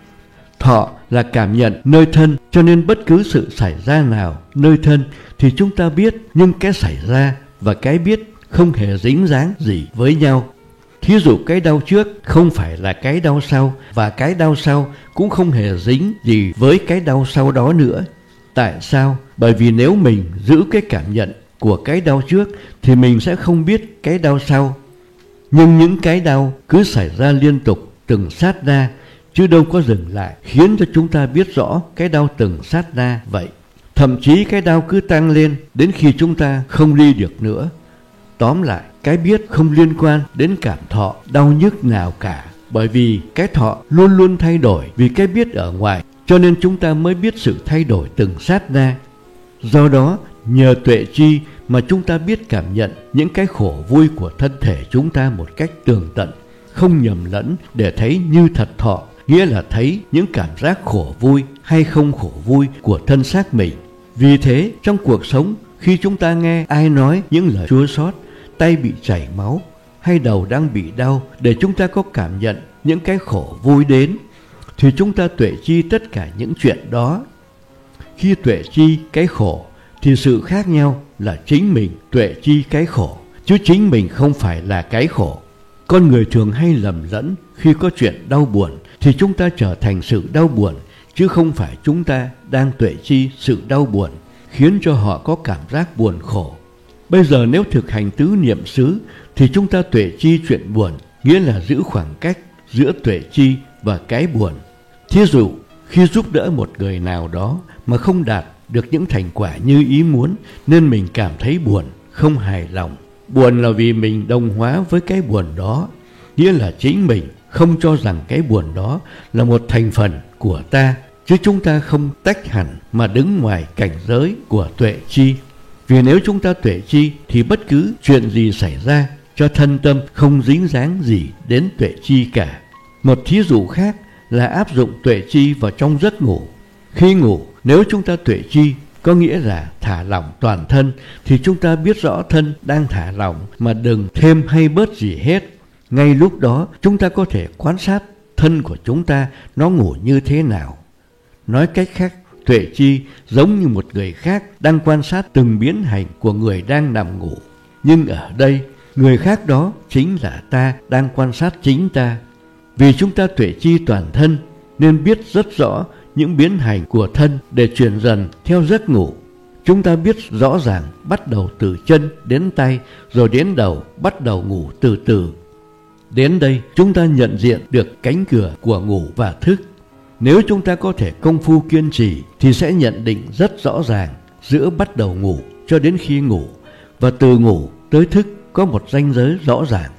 S1: Thọ là cảm nhận nơi thân, cho nên bất cứ sự xảy ra nào nơi thân thì chúng ta biết, nhưng cái xảy ra và cái biết không hề dính dáng gì với nhau. Thí dụ cái đau trước không phải là cái đau sau, và cái đau sau cũng không hề dính gì với cái đau sau đó nữa. Tại sao? Bởi vì nếu mình giữ cái cảm nhận của cái đau trước thì mình sẽ không biết cái đau sau. Nhưng những cái đau cứ xảy ra liên tục từng sát na, chứ đâu có dừng lại, khiến cho chúng ta biết rõ cái đau từng sát na vậy. Thậm chí cái đau cứ tăng lên đến khi chúng ta không đi được nữa. Tóm lại, cái biết không liên quan đến cảm thọ đau nhức nào cả, bởi vì cái thọ luôn luôn thay đổi vì cái biết ở ngoài, cho nên chúng ta mới biết sự thay đổi từng sát na. Do đó, nhờ tuệ chi mà chúng ta biết cảm nhận những cái khổ vui của thân thể chúng ta một cách tường tận, không nhầm lẫn để thấy như thật thọ, nghĩa là thấy những cảm giác khổ vui hay không khổ vui của thân xác mình. Vì thế, trong cuộc sống, khi chúng ta nghe ai nói những lời chua xót, tay bị chảy máu hay đầu đang bị đau để chúng ta có cảm nhận những cái khổ vui đến, thì chúng ta tuệ chi tất cả những chuyện đó. Khi tuệ chi cái khổ thì sự khác nhau là chính mình tuệ chi cái khổ, chứ chính mình không phải là cái khổ. Con người thường hay lầm lẫn, khi có chuyện đau buồn thì chúng ta trở thành sự đau buồn, chứ không phải chúng ta đang tuệ chi sự đau buồn, khiến cho họ có cảm giác buồn khổ. Bây giờ nếu thực hành tứ niệm xứ thì chúng ta tuệ chi chuyện buồn, nghĩa là giữ khoảng cách giữa tuệ chi và cái buồn. Thí dụ, khi giúp đỡ một người nào đó mà không đạt được những thành quả như ý muốn, nên mình cảm thấy buồn, không hài lòng. Buồn là vì mình đồng hóa với cái buồn đó, nghĩa là chính mình không cho rằng cái buồn đó là một thành phần của ta, chứ chúng ta không tách hẳn mà đứng ngoài cảnh giới của tuệ chi. Vì nếu chúng ta tuệ chi thì bất cứ chuyện gì xảy ra cho thân tâm không dính dáng gì đến tuệ chi cả. Một thí dụ khác là áp dụng tuệ chi vào trong giấc ngủ. Khi ngủ, nếu chúng ta tuệ chi có nghĩa là thả lỏng toàn thân, thì chúng ta biết rõ thân đang thả lỏng mà đừng thêm hay bớt gì hết. Ngay lúc đó chúng ta có thể quan sát thân của chúng ta nó ngủ như thế nào. Nói cách khác, tuệ chi giống như một người khác đang quan sát từng biến hành của người đang nằm ngủ. Nhưng ở đây, người khác đó chính là ta đang quan sát chính ta. Vì chúng ta tuệ chi toàn thân nên biết rất rõ những biến hành của thân để chuyển dần theo giấc ngủ. Chúng ta biết rõ ràng bắt đầu từ chân đến tay, rồi đến đầu bắt đầu ngủ từ từ. Đến đây chúng ta nhận diện được cánh cửa của ngủ và thức. Nếu chúng ta có thể công phu kiên trì thì sẽ nhận định rất rõ ràng giữa bắt đầu ngủ cho đến khi ngủ, và từ ngủ tới thức có một ranh giới rõ ràng.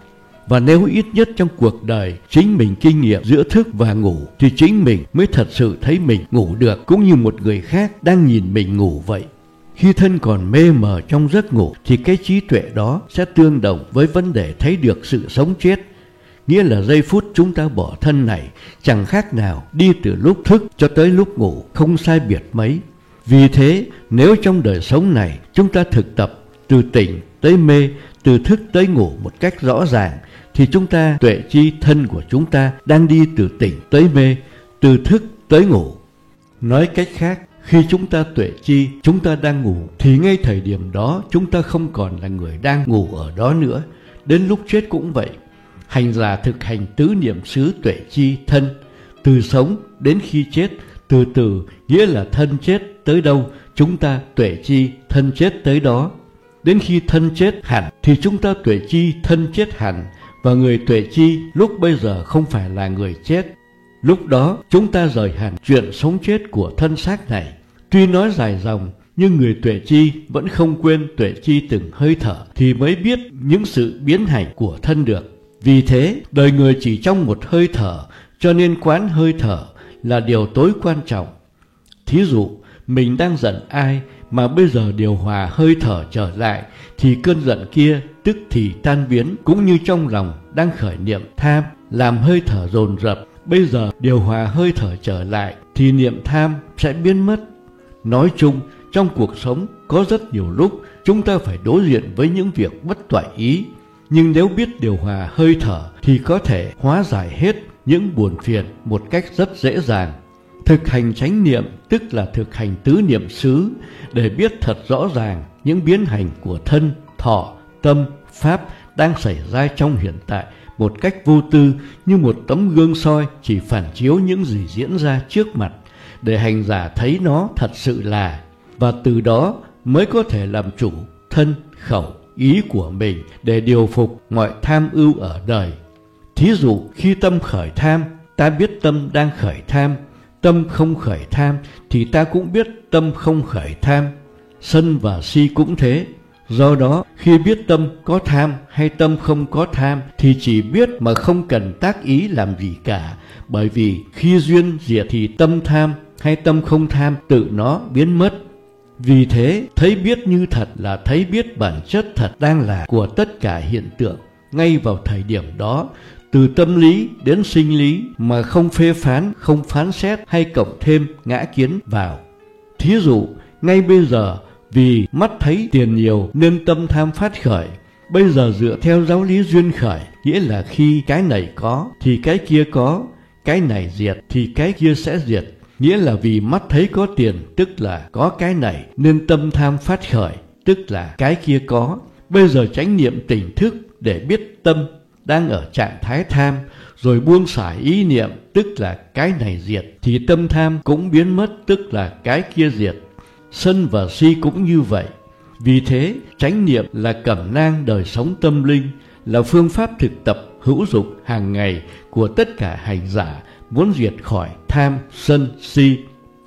S1: Và nếu ít nhất trong cuộc đời chính mình kinh nghiệm giữa thức và ngủ, thì chính mình mới thật sự thấy mình ngủ được, cũng như một người khác đang nhìn mình ngủ vậy. Khi thân còn mê mờ trong giấc ngủ thì cái trí tuệ đó sẽ tương đồng với vấn đề thấy được sự sống chết. Nghĩa là giây phút chúng ta bỏ thân này chẳng khác nào đi từ lúc thức cho tới lúc ngủ, không sai biệt mấy. Vì thế, nếu trong đời sống này chúng ta thực tập từ tỉnh tới mê, từ thức tới ngủ một cách rõ ràng, thì chúng ta tuệ chi thân của chúng ta đang đi từ tỉnh tới mê, từ thức tới ngủ. Nói cách khác, khi chúng ta tuệ chi chúng ta đang ngủ, thì ngay thời điểm đó chúng ta không còn là người đang ngủ ở đó nữa. Đến lúc chết cũng vậy. Hành giả thực hành tứ niệm xứ tuệ chi thân, từ sống đến khi chết, từ từ nghĩa là thân chết tới đâu, chúng ta tuệ chi thân chết tới đó. Đến khi thân chết hẳn thì chúng ta tuệ chi thân chết hẳn, và người tuệ chi lúc bây giờ không phải là người chết. Lúc đó chúng ta rời hẳn chuyện sống chết của thân xác này. Tuy nói dài dòng, nhưng người tuệ chi vẫn không quên tuệ chi từng hơi thở, thì mới biết những sự biến hành của thân được. Vì thế, đời người chỉ trong một hơi thở, cho nên quán hơi thở là điều tối quan trọng. Thí dụ, mình đang giận ai mà bây giờ điều hòa hơi thở trở lại, thì cơn giận kia tức thì tan biến. Cũng như trong lòng đang khởi niệm tham, làm hơi thở dồn dập, bây giờ điều hòa hơi thở trở lại, thì niệm tham sẽ biến mất. Nói chung, trong cuộc sống có rất nhiều lúc chúng ta phải đối diện với những việc bất toại ý, nhưng nếu biết điều hòa hơi thở thì có thể hóa giải hết những buồn phiền một cách rất dễ dàng. Thực hành chánh niệm tức là thực hành tứ niệm xứ, để biết thật rõ ràng những biến hành của thân, thọ, tâm, pháp đang xảy ra trong hiện tại một cách vô tư, như một tấm gương soi chỉ phản chiếu những gì diễn ra trước mặt, để hành giả thấy nó thật sự là, và từ đó mới có thể làm chủ thân, khẩu, ý của mình để điều phục mọi tham ưu ở đời. Thí dụ, khi tâm khởi tham, ta biết tâm đang khởi tham. Tâm không khởi tham thì ta cũng biết tâm không khởi tham. Sân và si cũng thế. Do đó, khi biết tâm có tham hay tâm không có tham thì chỉ biết mà không cần tác ý làm gì cả, bởi vì khi duyên diệt thì tâm tham hay tâm không tham tự nó biến mất. Vì thế, thấy biết như thật là thấy biết bản chất thật đang là của tất cả hiện tượng ngay vào thời điểm đó, từ tâm lý đến sinh lý, mà không phê phán, không phán xét hay cộng thêm ngã kiến vào. Thí dụ, ngay bây giờ vì mắt thấy tiền nhiều nên tâm tham phát khởi. Bây giờ dựa theo giáo lý duyên khởi, nghĩa là khi cái này có thì cái kia có, cái này diệt thì cái kia sẽ diệt. Nghĩa là vì mắt thấy có tiền, tức là có cái này, nên tâm tham phát khởi, tức là cái kia có. Bây giờ chánh niệm tỉnh thức để biết tâm đang ở trạng thái tham, rồi buông xả ý niệm, tức là cái này diệt, thì tâm tham cũng biến mất, tức là cái kia diệt. Sân và si cũng như vậy. Vì thế, chánh niệm là cẩm nang đời sống tâm linh, là phương pháp thực tập hữu dụng hàng ngày của tất cả hành giả muốn diệt khỏi tham, sân, si.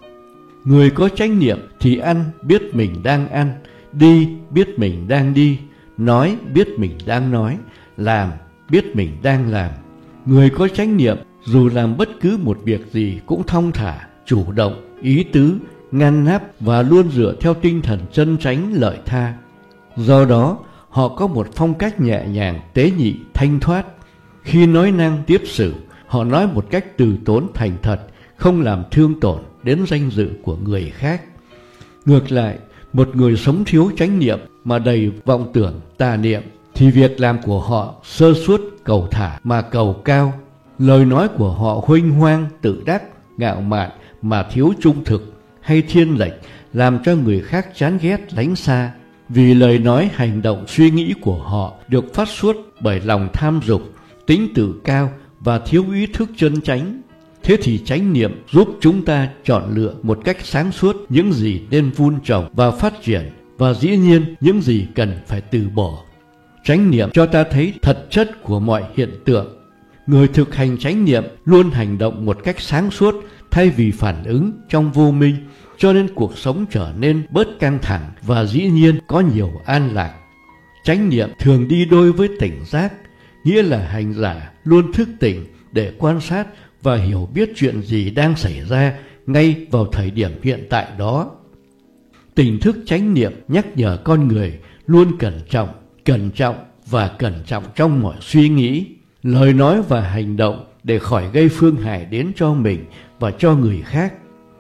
S1: Người có chánh niệm thì ăn biết mình đang ăn, đi biết mình đang đi, nói biết mình đang nói, làm biết mình đang làm. Người có chánh niệm dù làm bất cứ một việc gì cũng thong thả, chủ động, ý tứ, ngăn nắp và luôn dựa theo tinh thần chân chánh lợi tha. Do đó, họ có một phong cách nhẹ nhàng, tế nhị, thanh thoát. Khi nói năng tiếp xử, họ nói một cách từ tốn thành thật, không làm thương tổn đến danh dự của người khác. Ngược lại, một người sống thiếu chánh niệm mà đầy vọng tưởng, tà niệm, thì việc làm của họ sơ suất, cầu thả mà cầu cao. Lời nói của họ huênh hoang, tự đắc, ngạo mạn mà thiếu trung thực hay thiên lệch, làm cho người khác chán ghét lánh xa. Vì lời nói, hành động, suy nghĩ của họ được phát xuất bởi lòng tham dục, tính tự cao và thiếu ý thức chân chánh. Thế thì chánh niệm giúp chúng ta chọn lựa một cách sáng suốt những gì nên vun trồng và phát triển, và dĩ nhiên những gì cần phải từ bỏ. Chánh niệm cho ta thấy thật chất của mọi hiện tượng. Người thực hành chánh niệm luôn hành động một cách sáng suốt thay vì phản ứng trong vô minh, cho nên cuộc sống trở nên bớt căng thẳng và dĩ nhiên có nhiều an lạc. Chánh niệm thường đi đôi với tỉnh giác, nghĩa là hành giả luôn thức tỉnh để quan sát và hiểu biết chuyện gì đang xảy ra ngay vào thời điểm hiện tại đó. Tỉnh thức chánh niệm nhắc nhở con người luôn cẩn trọng, cẩn trọng và cẩn trọng trong mọi suy nghĩ, lời nói và hành động để khỏi gây phương hại đến cho mình và cho người khác.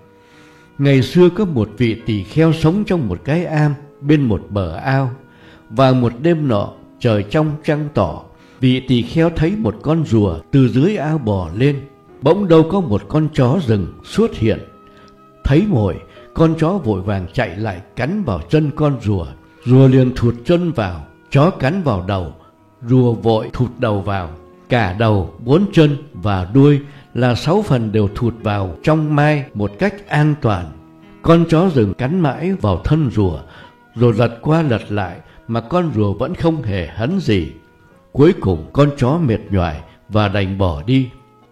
S1: Ngày xưa có một vị tỳ kheo sống trong một cái am bên một bờ ao, và một đêm nọ trời trong trăng tỏ, vị tỳ kheo thấy một con rùa từ dưới ao bò lên. Bỗng đâu có một con chó rừng xuất hiện. Thấy mồi, con chó vội vàng chạy lại cắn vào chân con rùa. Rùa liền thụt chân vào, chó cắn vào đầu, rùa vội thụt đầu vào. Cả đầu, bốn chân và đuôi là sáu phần đều thụt vào trong mai một cách an toàn. Con chó rừng cắn mãi vào thân rùa, rồi lật qua lật lại mà con rùa vẫn không hề hấn gì. Cuối cùng con chó mệt nhoài và đành bỏ đi.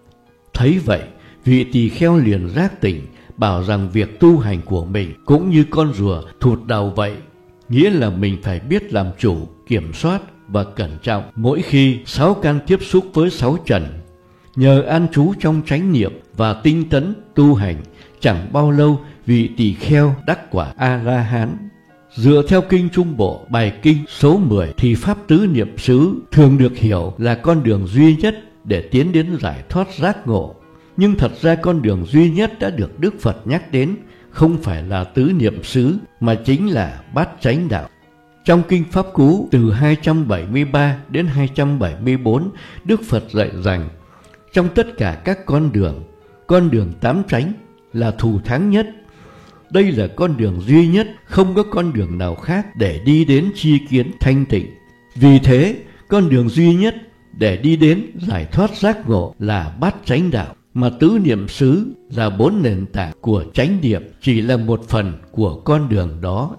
S1: Thấy vậy, vị tỳ kheo liền giác tỉnh, bảo rằng việc tu hành của mình cũng như con rùa thụt đầu vậy, nghĩa là mình phải biết làm chủ, kiểm soát và cẩn trọng mỗi khi sáu căn tiếp xúc với sáu trần. Nhờ an trú trong chánh niệm và tinh tấn tu hành, chẳng bao lâu vị tỳ kheo đắc quả A-la-hán. Dựa theo kinh Trung Bộ bài kinh số mười thì pháp tứ niệm xứ thường được hiểu là con đường duy nhất để tiến đến giải thoát giác ngộ. Nhưng thật ra con đường duy nhất đã được Đức Phật nhắc đến không phải là tứ niệm xứ mà chính là bát chánh đạo. Trong kinh Pháp Cú từ hai trăm bảy mươi ba đến hai trăm bảy mươi bốn, Đức Phật dạy rằng trong tất cả các con đường, con đường tám chánh là thù thắng nhất. Đây là con đường duy nhất, không có con đường nào khác để đi đến tri kiến thanh tịnh. Vì thế, con đường duy nhất để đi đến giải thoát giác ngộ là bát chánh đạo, mà tứ niệm xứ là bốn nền tảng của chánh niệm chỉ là một phần của con đường đó.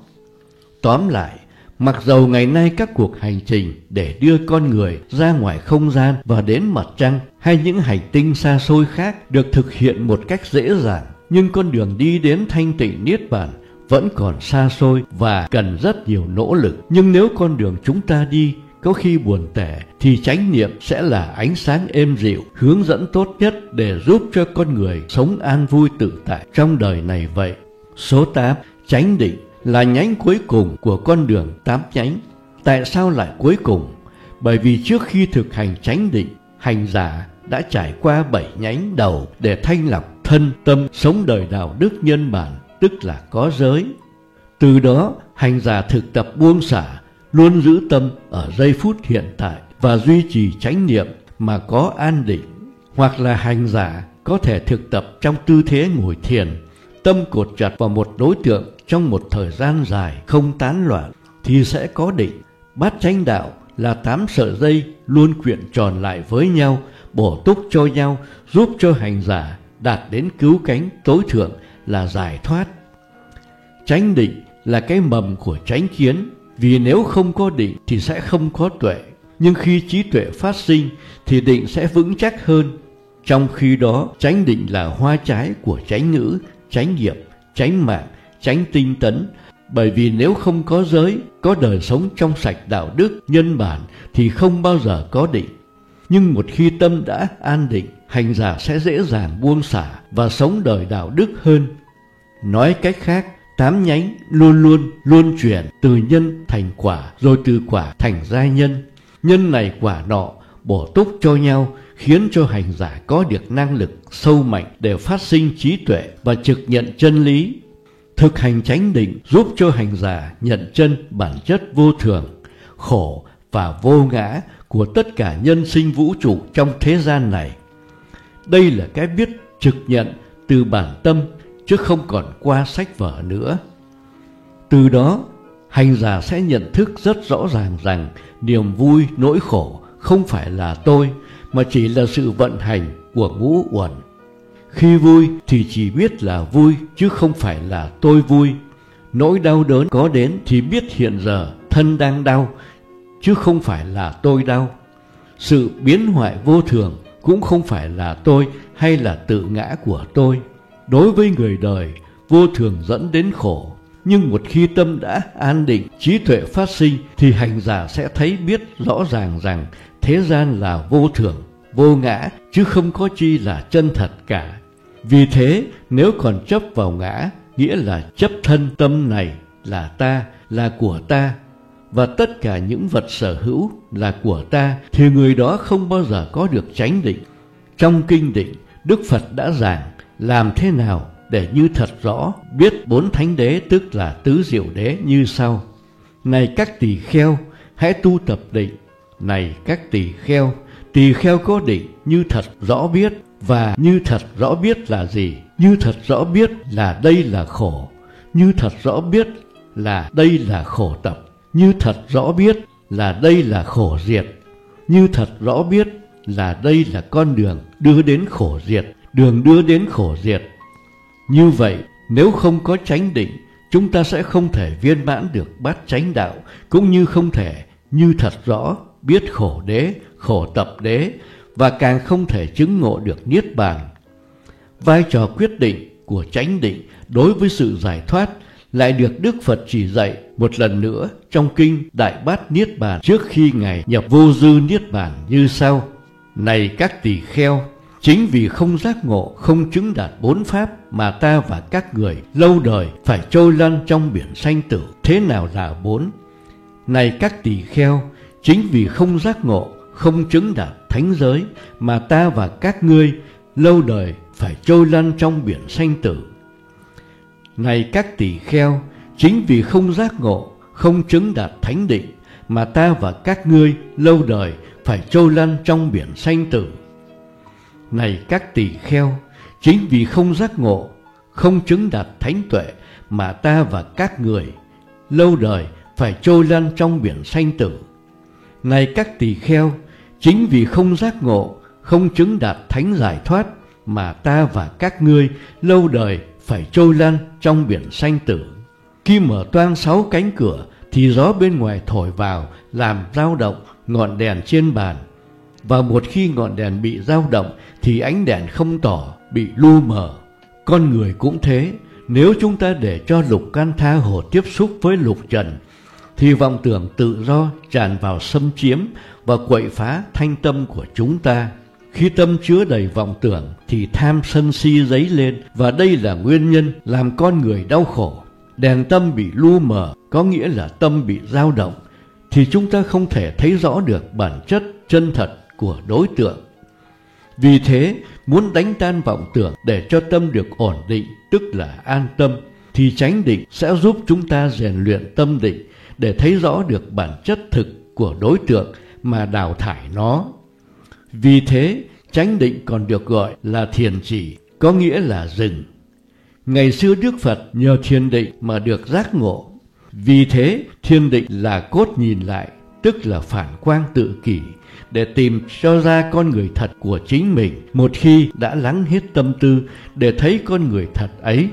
S1: Tóm lại, mặc dầu ngày nay các cuộc hành trình để đưa con người ra ngoài không gian và đến mặt trăng hay những hành tinh xa xôi khác được thực hiện một cách dễ dàng, nhưng con đường đi đến thanh tịnh niết bàn vẫn còn xa xôi và cần rất nhiều nỗ lực. Nhưng nếu con đường chúng ta đi có khi buồn tẻ thì chánh niệm sẽ là ánh sáng êm dịu, hướng dẫn tốt nhất để giúp cho con người sống an vui tự tại trong đời này vậy. Số tám. Chánh định là nhánh cuối cùng của con đường tám nhánh. Tại sao lại cuối cùng? Bởi vì trước khi thực hành chánh định, hành giả đã trải qua bảy nhánh đầu để thanh lọc thân tâm, sống đời đạo đức nhân bản, tức là có giới. Từ đó, hành giả thực tập buông xả, luôn giữ tâm ở giây phút hiện tại và duy trì chánh niệm mà có an định. Hoặc là hành giả có thể thực tập trong tư thế ngồi thiền, tâm cột chặt vào một đối tượng trong một thời gian dài không tán loạn thì sẽ có định. Bát chánh đạo là tám sợi dây luôn quyện tròn lại với nhau, bổ túc cho nhau, giúp cho hành giả đạt đến cứu cánh tối thượng là giải thoát. Chánh định là cái mầm của chánh kiến, vì nếu không có định thì sẽ không có tuệ. Nhưng khi trí tuệ phát sinh thì định sẽ vững chắc hơn. Trong khi đó, chánh định là hoa trái của chánh ngữ, chánh nghiệp, chánh mạng, chánh tinh tấn. Bởi vì nếu không có giới, có đời sống trong sạch đạo đức, nhân bản thì không bao giờ có định. Nhưng một khi tâm đã an định, hành giả sẽ dễ dàng buông xả và sống đời đạo đức hơn. Nói cách khác, tám nhánh luôn luôn luôn chuyển từ nhân thành quả, rồi từ quả thành giai nhân. Nhân này quả nọ bổ túc cho nhau, khiến cho hành giả có được năng lực sâu mạnh để phát sinh trí tuệ và trực nhận chân lý. Thực hành chánh định giúp cho hành giả nhận chân bản chất vô thường, khổ và vô ngã của tất cả nhân sinh vũ trụ trong thế gian này. Đây là cái biết trực nhận từ bản tâm, chứ không còn qua sách vở nữa. Từ đó, hành giả sẽ nhận thức rất rõ ràng rằng niềm vui, nỗi khổ không phải là tôi, mà chỉ là sự vận hành của ngũ uẩn. Khi vui thì chỉ biết là vui, chứ không phải là tôi vui. Nỗi đau đớn có đến thì biết hiện giờ thân đang đau, chứ không phải là tôi đau. Sự biến hoại vô thường cũng không phải là tôi hay là tự ngã của tôi. Đối với người đời, vô thường dẫn đến khổ, Nhưng một khi tâm đã an định, trí tuệ phát sinh, thì hành giả sẽ thấy biết rõ ràng rằng thế gian là vô thường, vô ngã, chứ không có chi là chân thật cả. Vì thế, nếu còn chấp vào ngã, nghĩa là chấp thân tâm này là ta, là của ta, và tất cả những vật sở hữu là của ta, thì người đó không bao giờ có được chánh định. Trong kinh định, Đức Phật đã giảng làm thế nào để như thật rõ biết bốn thánh đế, tức là tứ diệu đế, như sau. Này các tỳ kheo, hãy tu tập định. Này các tỳ kheo, tỳ kheo có định như thật rõ biết. Và như thật rõ biết là gì? Như thật rõ biết là đây là khổ. Như thật rõ biết là đây là khổ tập. Như thật rõ biết là đây là khổ diệt. Như thật rõ biết là đây là con đường đưa đến khổ diệt, đường đưa đến khổ diệt. Như vậy, nếu không có chánh định, chúng ta sẽ không thể viên mãn được bát chánh đạo, cũng như không thể như thật rõ biết khổ đế, khổ tập đế, và càng không thể chứng ngộ được niết bàn. Vai trò quyết định của chánh định đối với sự giải thoát lại được Đức Phật chỉ dạy một lần nữa trong kinh Đại Bát Niết Bàn trước khi Ngài nhập vô dư niết bàn như sau. Này các tỳ kheo, chính vì không giác ngộ, không chứng đạt bốn pháp mà ta và các người lâu đời phải trôi lăn trong biển sanh tử. Thế nào là bốn? Này các tỳ kheo, chính vì không giác ngộ, không chứng đạt thánh giới mà ta và các ngươi lâu đời phải trôi lăn trong biển sanh tử. Này các tỳ kheo, chính vì không giác ngộ, không chứng đạt thánh định mà ta và các ngươi lâu đời phải trôi lăn trong biển sanh tử. Này các tỳ kheo, chính vì không giác ngộ, không chứng đạt thánh tuệ mà ta và các người lâu đời phải trôi lăn trong biển sanh tử. Này các tỳ kheo, chính vì không giác ngộ, không chứng đạt thánh giải thoát mà ta và các ngươi lâu đời phải trôi lăn trong biển sanh tử. Khi mở toang sáu cánh cửa thì gió bên ngoài thổi vào làm dao động ngọn đèn trên bàn, và một khi ngọn đèn bị dao động thì ánh đèn không tỏ, bị lu mờ. Con người cũng thế, nếu chúng ta để cho lục căn tha hồ tiếp xúc với lục trần thì vọng tưởng tự do tràn vào xâm chiếm và quậy phá thanh tâm của chúng ta. Khi tâm chứa đầy vọng tưởng thì tham sân si dấy lên, và đây là nguyên nhân làm con người đau khổ. Đèn tâm bị lu mờ có nghĩa là tâm bị dao động, thì chúng ta không thể thấy rõ được bản chất chân thật của đối tượng. Vì thế, muốn đánh tan vọng tưởng để cho tâm được ổn định, tức là an tâm, thì chánh định sẽ giúp chúng ta rèn luyện tâm định để thấy rõ được bản chất thực của đối tượng mà đào thải nó. Vì thế, chánh định còn được gọi là thiền chỉ, có nghĩa là dừng. Ngày xưa Đức Phật nhờ thiền định mà được giác ngộ. Vì thế, thiền định là cốt nhìn lại, tức là phản quang tự kỷ, để tìm cho ra con người thật của chính mình một khi đã lắng hết tâm tư để thấy con người thật ấy.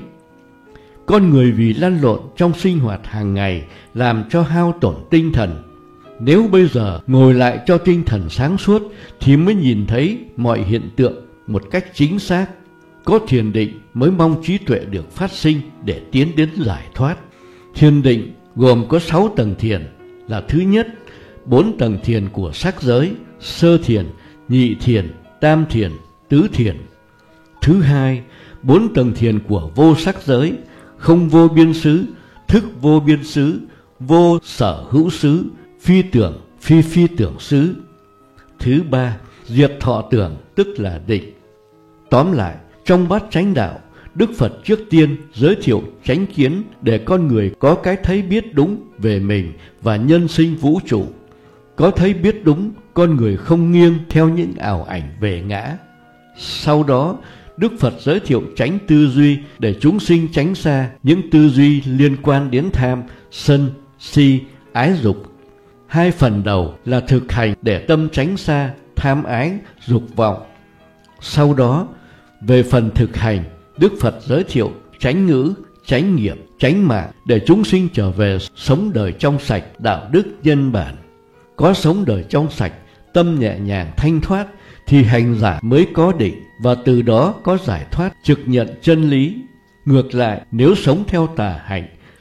S1: Con người vì lăn lộn trong sinh hoạt hàng ngày làm cho hao tổn tinh thần. Nếu bây giờ ngồi lại cho tinh thần sáng suốt thì mới nhìn thấy mọi hiện tượng một cách chính xác. Có thiền định mới mong trí tuệ được phát sinh để tiến đến giải thoát. Thiền định gồm có sáu tầng thiền là: thứ nhất, bốn tầng thiền của sắc giới, sơ thiền, nhị thiền, tam thiền, tứ thiền. Thứ hai, bốn tầng thiền của vô sắc giới, không vô biên xứ, thức vô biên xứ, vô sở hữu xứ, phi tưởng, phi phi tưởng xứ. Thứ ba, diệt thọ tưởng, tức là định. Tóm lại, trong bát chánh đạo, Đức Phật trước tiên giới thiệu chánh kiến để con người có cái thấy biết đúng về mình và nhân sinh vũ trụ. Có thấy biết đúng, con người không nghiêng theo những ảo ảnh về ngã. Sau đó, Đức Phật giới thiệu chánh tư duy để chúng sinh tránh xa những tư duy liên quan đến tham, sân, si, ái dục. Hai phần đầu là thực hành để tâm tránh xa tham ái, dục vọng. Sau đó, về phần thực hành, Đức Phật giới thiệu chánh ngữ, chánh nghiệp, chánh mạng để chúng sinh trở về sống đời trong sạch, đạo đức nhân bản. Có sống đời trong sạch, tâm nhẹ nhàng thanh thoát thì hành giả mới có định và từ đó có giải thoát, trực nhận chân lý. Ngược lại, nếu sống theo tà hạnh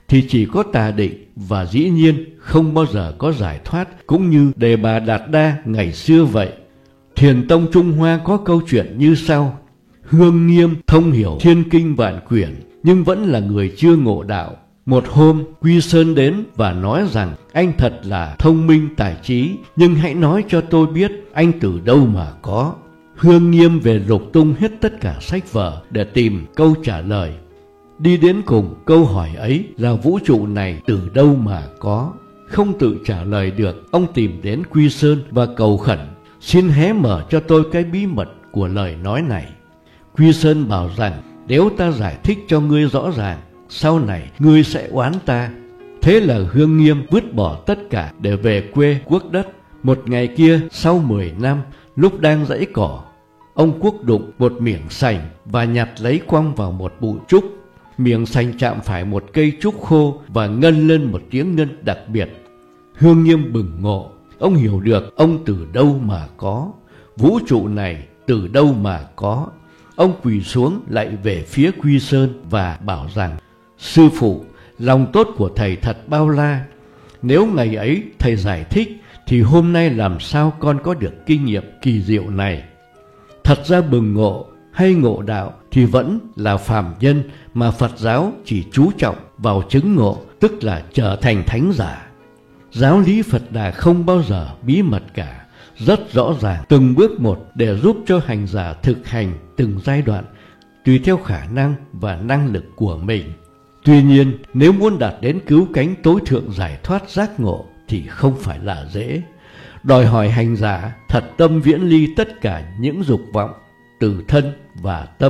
S1: thì chỉ có tà định, và dĩ nhiên không bao giờ có giải thoát, cũng như Đề Bà Đạt Đa ngày xưa vậy. Thiền tông Trung Hoa có câu chuyện như sau: Hương Nghiêm thông hiểu thiên kinh vạn quyển, nhưng vẫn là người chưa ngộ đạo. Một hôm, Quy Sơn đến và nói rằng: anh thật là thông minh tài trí, nhưng hãy nói cho tôi biết anh từ đâu mà có. Hương Nghiêm về lục tung hết tất cả sách vở để tìm câu trả lời. Đi đến cùng, câu hỏi ấy là vũ trụ này từ đâu mà có. Không tự trả lời được, ông tìm đến Quy Sơn và cầu khẩn: xin hé mở cho tôi cái bí mật của lời nói này. Quy Sơn bảo rằng: nếu ta giải thích cho ngươi rõ ràng, sau này ngươi sẽ oán ta. Thế là Hương Nghiêm vứt bỏ tất cả để về quê quốc đất. Một ngày kia, sau mười năm, lúc đang giãy cỏ, ông Quốc đụng một miếng sành và nhặt lấy quăng vào một bụi trúc. Miếng sành chạm phải một cây trúc khô và ngân lên một tiếng ngân đặc biệt. Hương Nghiêm bừng ngộ, ông hiểu được ông từ đâu mà có, vũ trụ này từ đâu mà có. Ông quỳ xuống lạy về phía Quy Sơn và bảo rằng: sư phụ, lòng tốt của thầy thật bao la. Nếu ngày ấy thầy giải thích thì hôm nay làm sao con có được kinh nghiệm kỳ diệu này. Thật ra bừng ngộ hay ngộ đạo thì vẫn là phàm nhân, mà Phật giáo chỉ chú trọng vào chứng ngộ, tức là trở thành thánh giả. Giáo lý Phật Đà không bao giờ bí mật cả, rất rõ ràng từng bước một để giúp cho hành giả thực hành từng giai đoạn tùy theo khả năng và năng lực của mình. Tuy nhiên, nếu muốn đạt đến cứu cánh tối thượng giải thoát giác ngộ thì không phải là dễ. Đòi hỏi hành giả thật tâm viễn ly tất cả những dục vọng từ thân và tâm.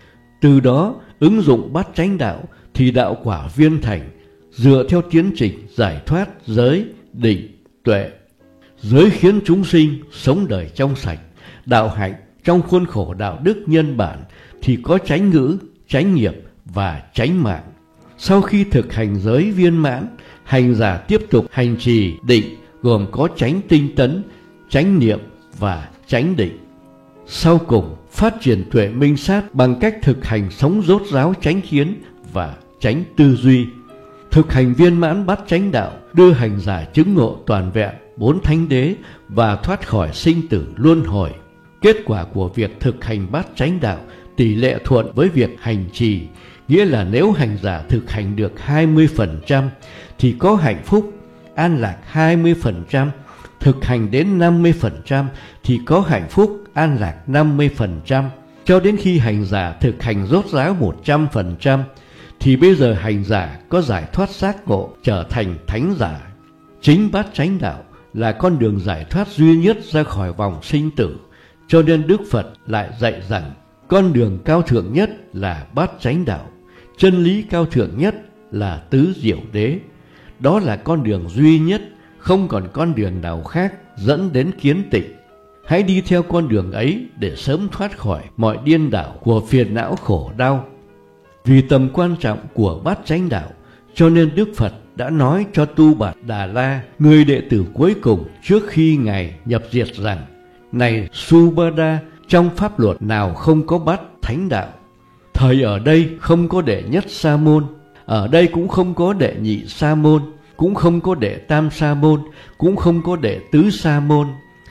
S1: Từ đó ứng dụng bát chánh đạo thì đạo quả viên thành, dựa theo tiến trình giải thoát giới, định, tuệ. Giới khiến chúng sinh sống đời trong sạch, đạo hạnh trong khuôn khổ đạo đức nhân bản thì có chánh ngữ, chánh nghiệp và chánh mạng. Sau khi thực hành giới viên mãn, hành giả tiếp tục hành trì định, gồm có chánh tinh tấn, chánh niệm và chánh định. Sau cùng, phát triển tuệ minh sát bằng cách thực hành sống rốt ráo chánh kiến và chánh tư duy. Thực hành viên mãn bát chánh đạo đưa hành giả chứng ngộ toàn vẹn bốn thánh đế và thoát khỏi sinh tử luân hồi. Kết quả của việc thực hành bát chánh đạo tỷ lệ thuận với việc hành trì, nghĩa là nếu hành giả thực hành được hai mươi phần trăm thì có hạnh phúc, an lạc hai mươi phần trăm, thực hành đến năm mươi phần trăm thì có hạnh phúc, an lạc năm mươi phần trăm, cho đến khi hành giả thực hành rốt ráo một trăm phần trăm thì bây giờ hành giả có giải thoát giác ngộ, trở thành thánh giả. Chính bát chánh đạo là con đường giải thoát duy nhất ra khỏi vòng sinh tử, cho nên Đức Phật lại dạy rằng con đường cao thượng nhất là bát chánh đạo, chân lý cao thượng nhất là tứ diệu đế. Đó là con đường duy nhất, không còn con đường nào khác dẫn đến kiến tịnh. Hãy đi theo con đường ấy để sớm thoát khỏi mọi điên đảo của phiền não khổ đau. Vì tầm quan trọng của bát chánh đạo, cho nên Đức Phật đã nói cho Tu Bạt Đà La, người đệ tử cuối cùng trước khi Ngài nhập diệt rằng: này Subhadra, trong pháp luật nào không có bát thánh đạo? Thời ở đây không có đệ nhất sa môn, ở đây cũng không có đệ nhị sa môn, cũng không có đệ tam sa môn, cũng không có đệ tứ sa môn.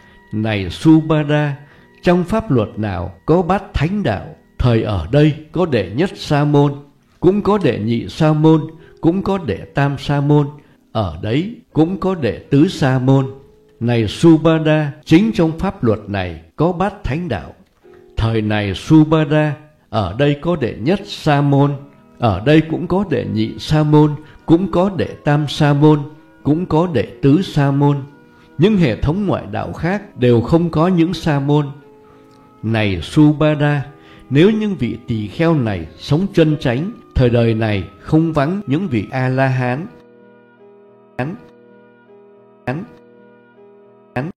S1: Này Subhadra, trong pháp luật nào có bát thánh đạo? Thời ở đây có đệ nhất sa môn, cũng có đệ nhị sa môn, cũng có đệ tam sa môn, ở đấy cũng có đệ tứ sa môn. Này Subhadra, chính trong pháp luật này có bát thánh đạo. Thời này Subhadra, ở đây có đệ nhất sa môn, ở đây cũng có đệ nhị sa môn, cũng có đệ tam sa môn, cũng có đệ tứ sa môn. Những hệ thống ngoại đạo khác đều không có những sa môn. Này Subhadra, nếu những vị tỳ kheo này sống chân chánh, thời đời này không vắng những vị A-la-hán.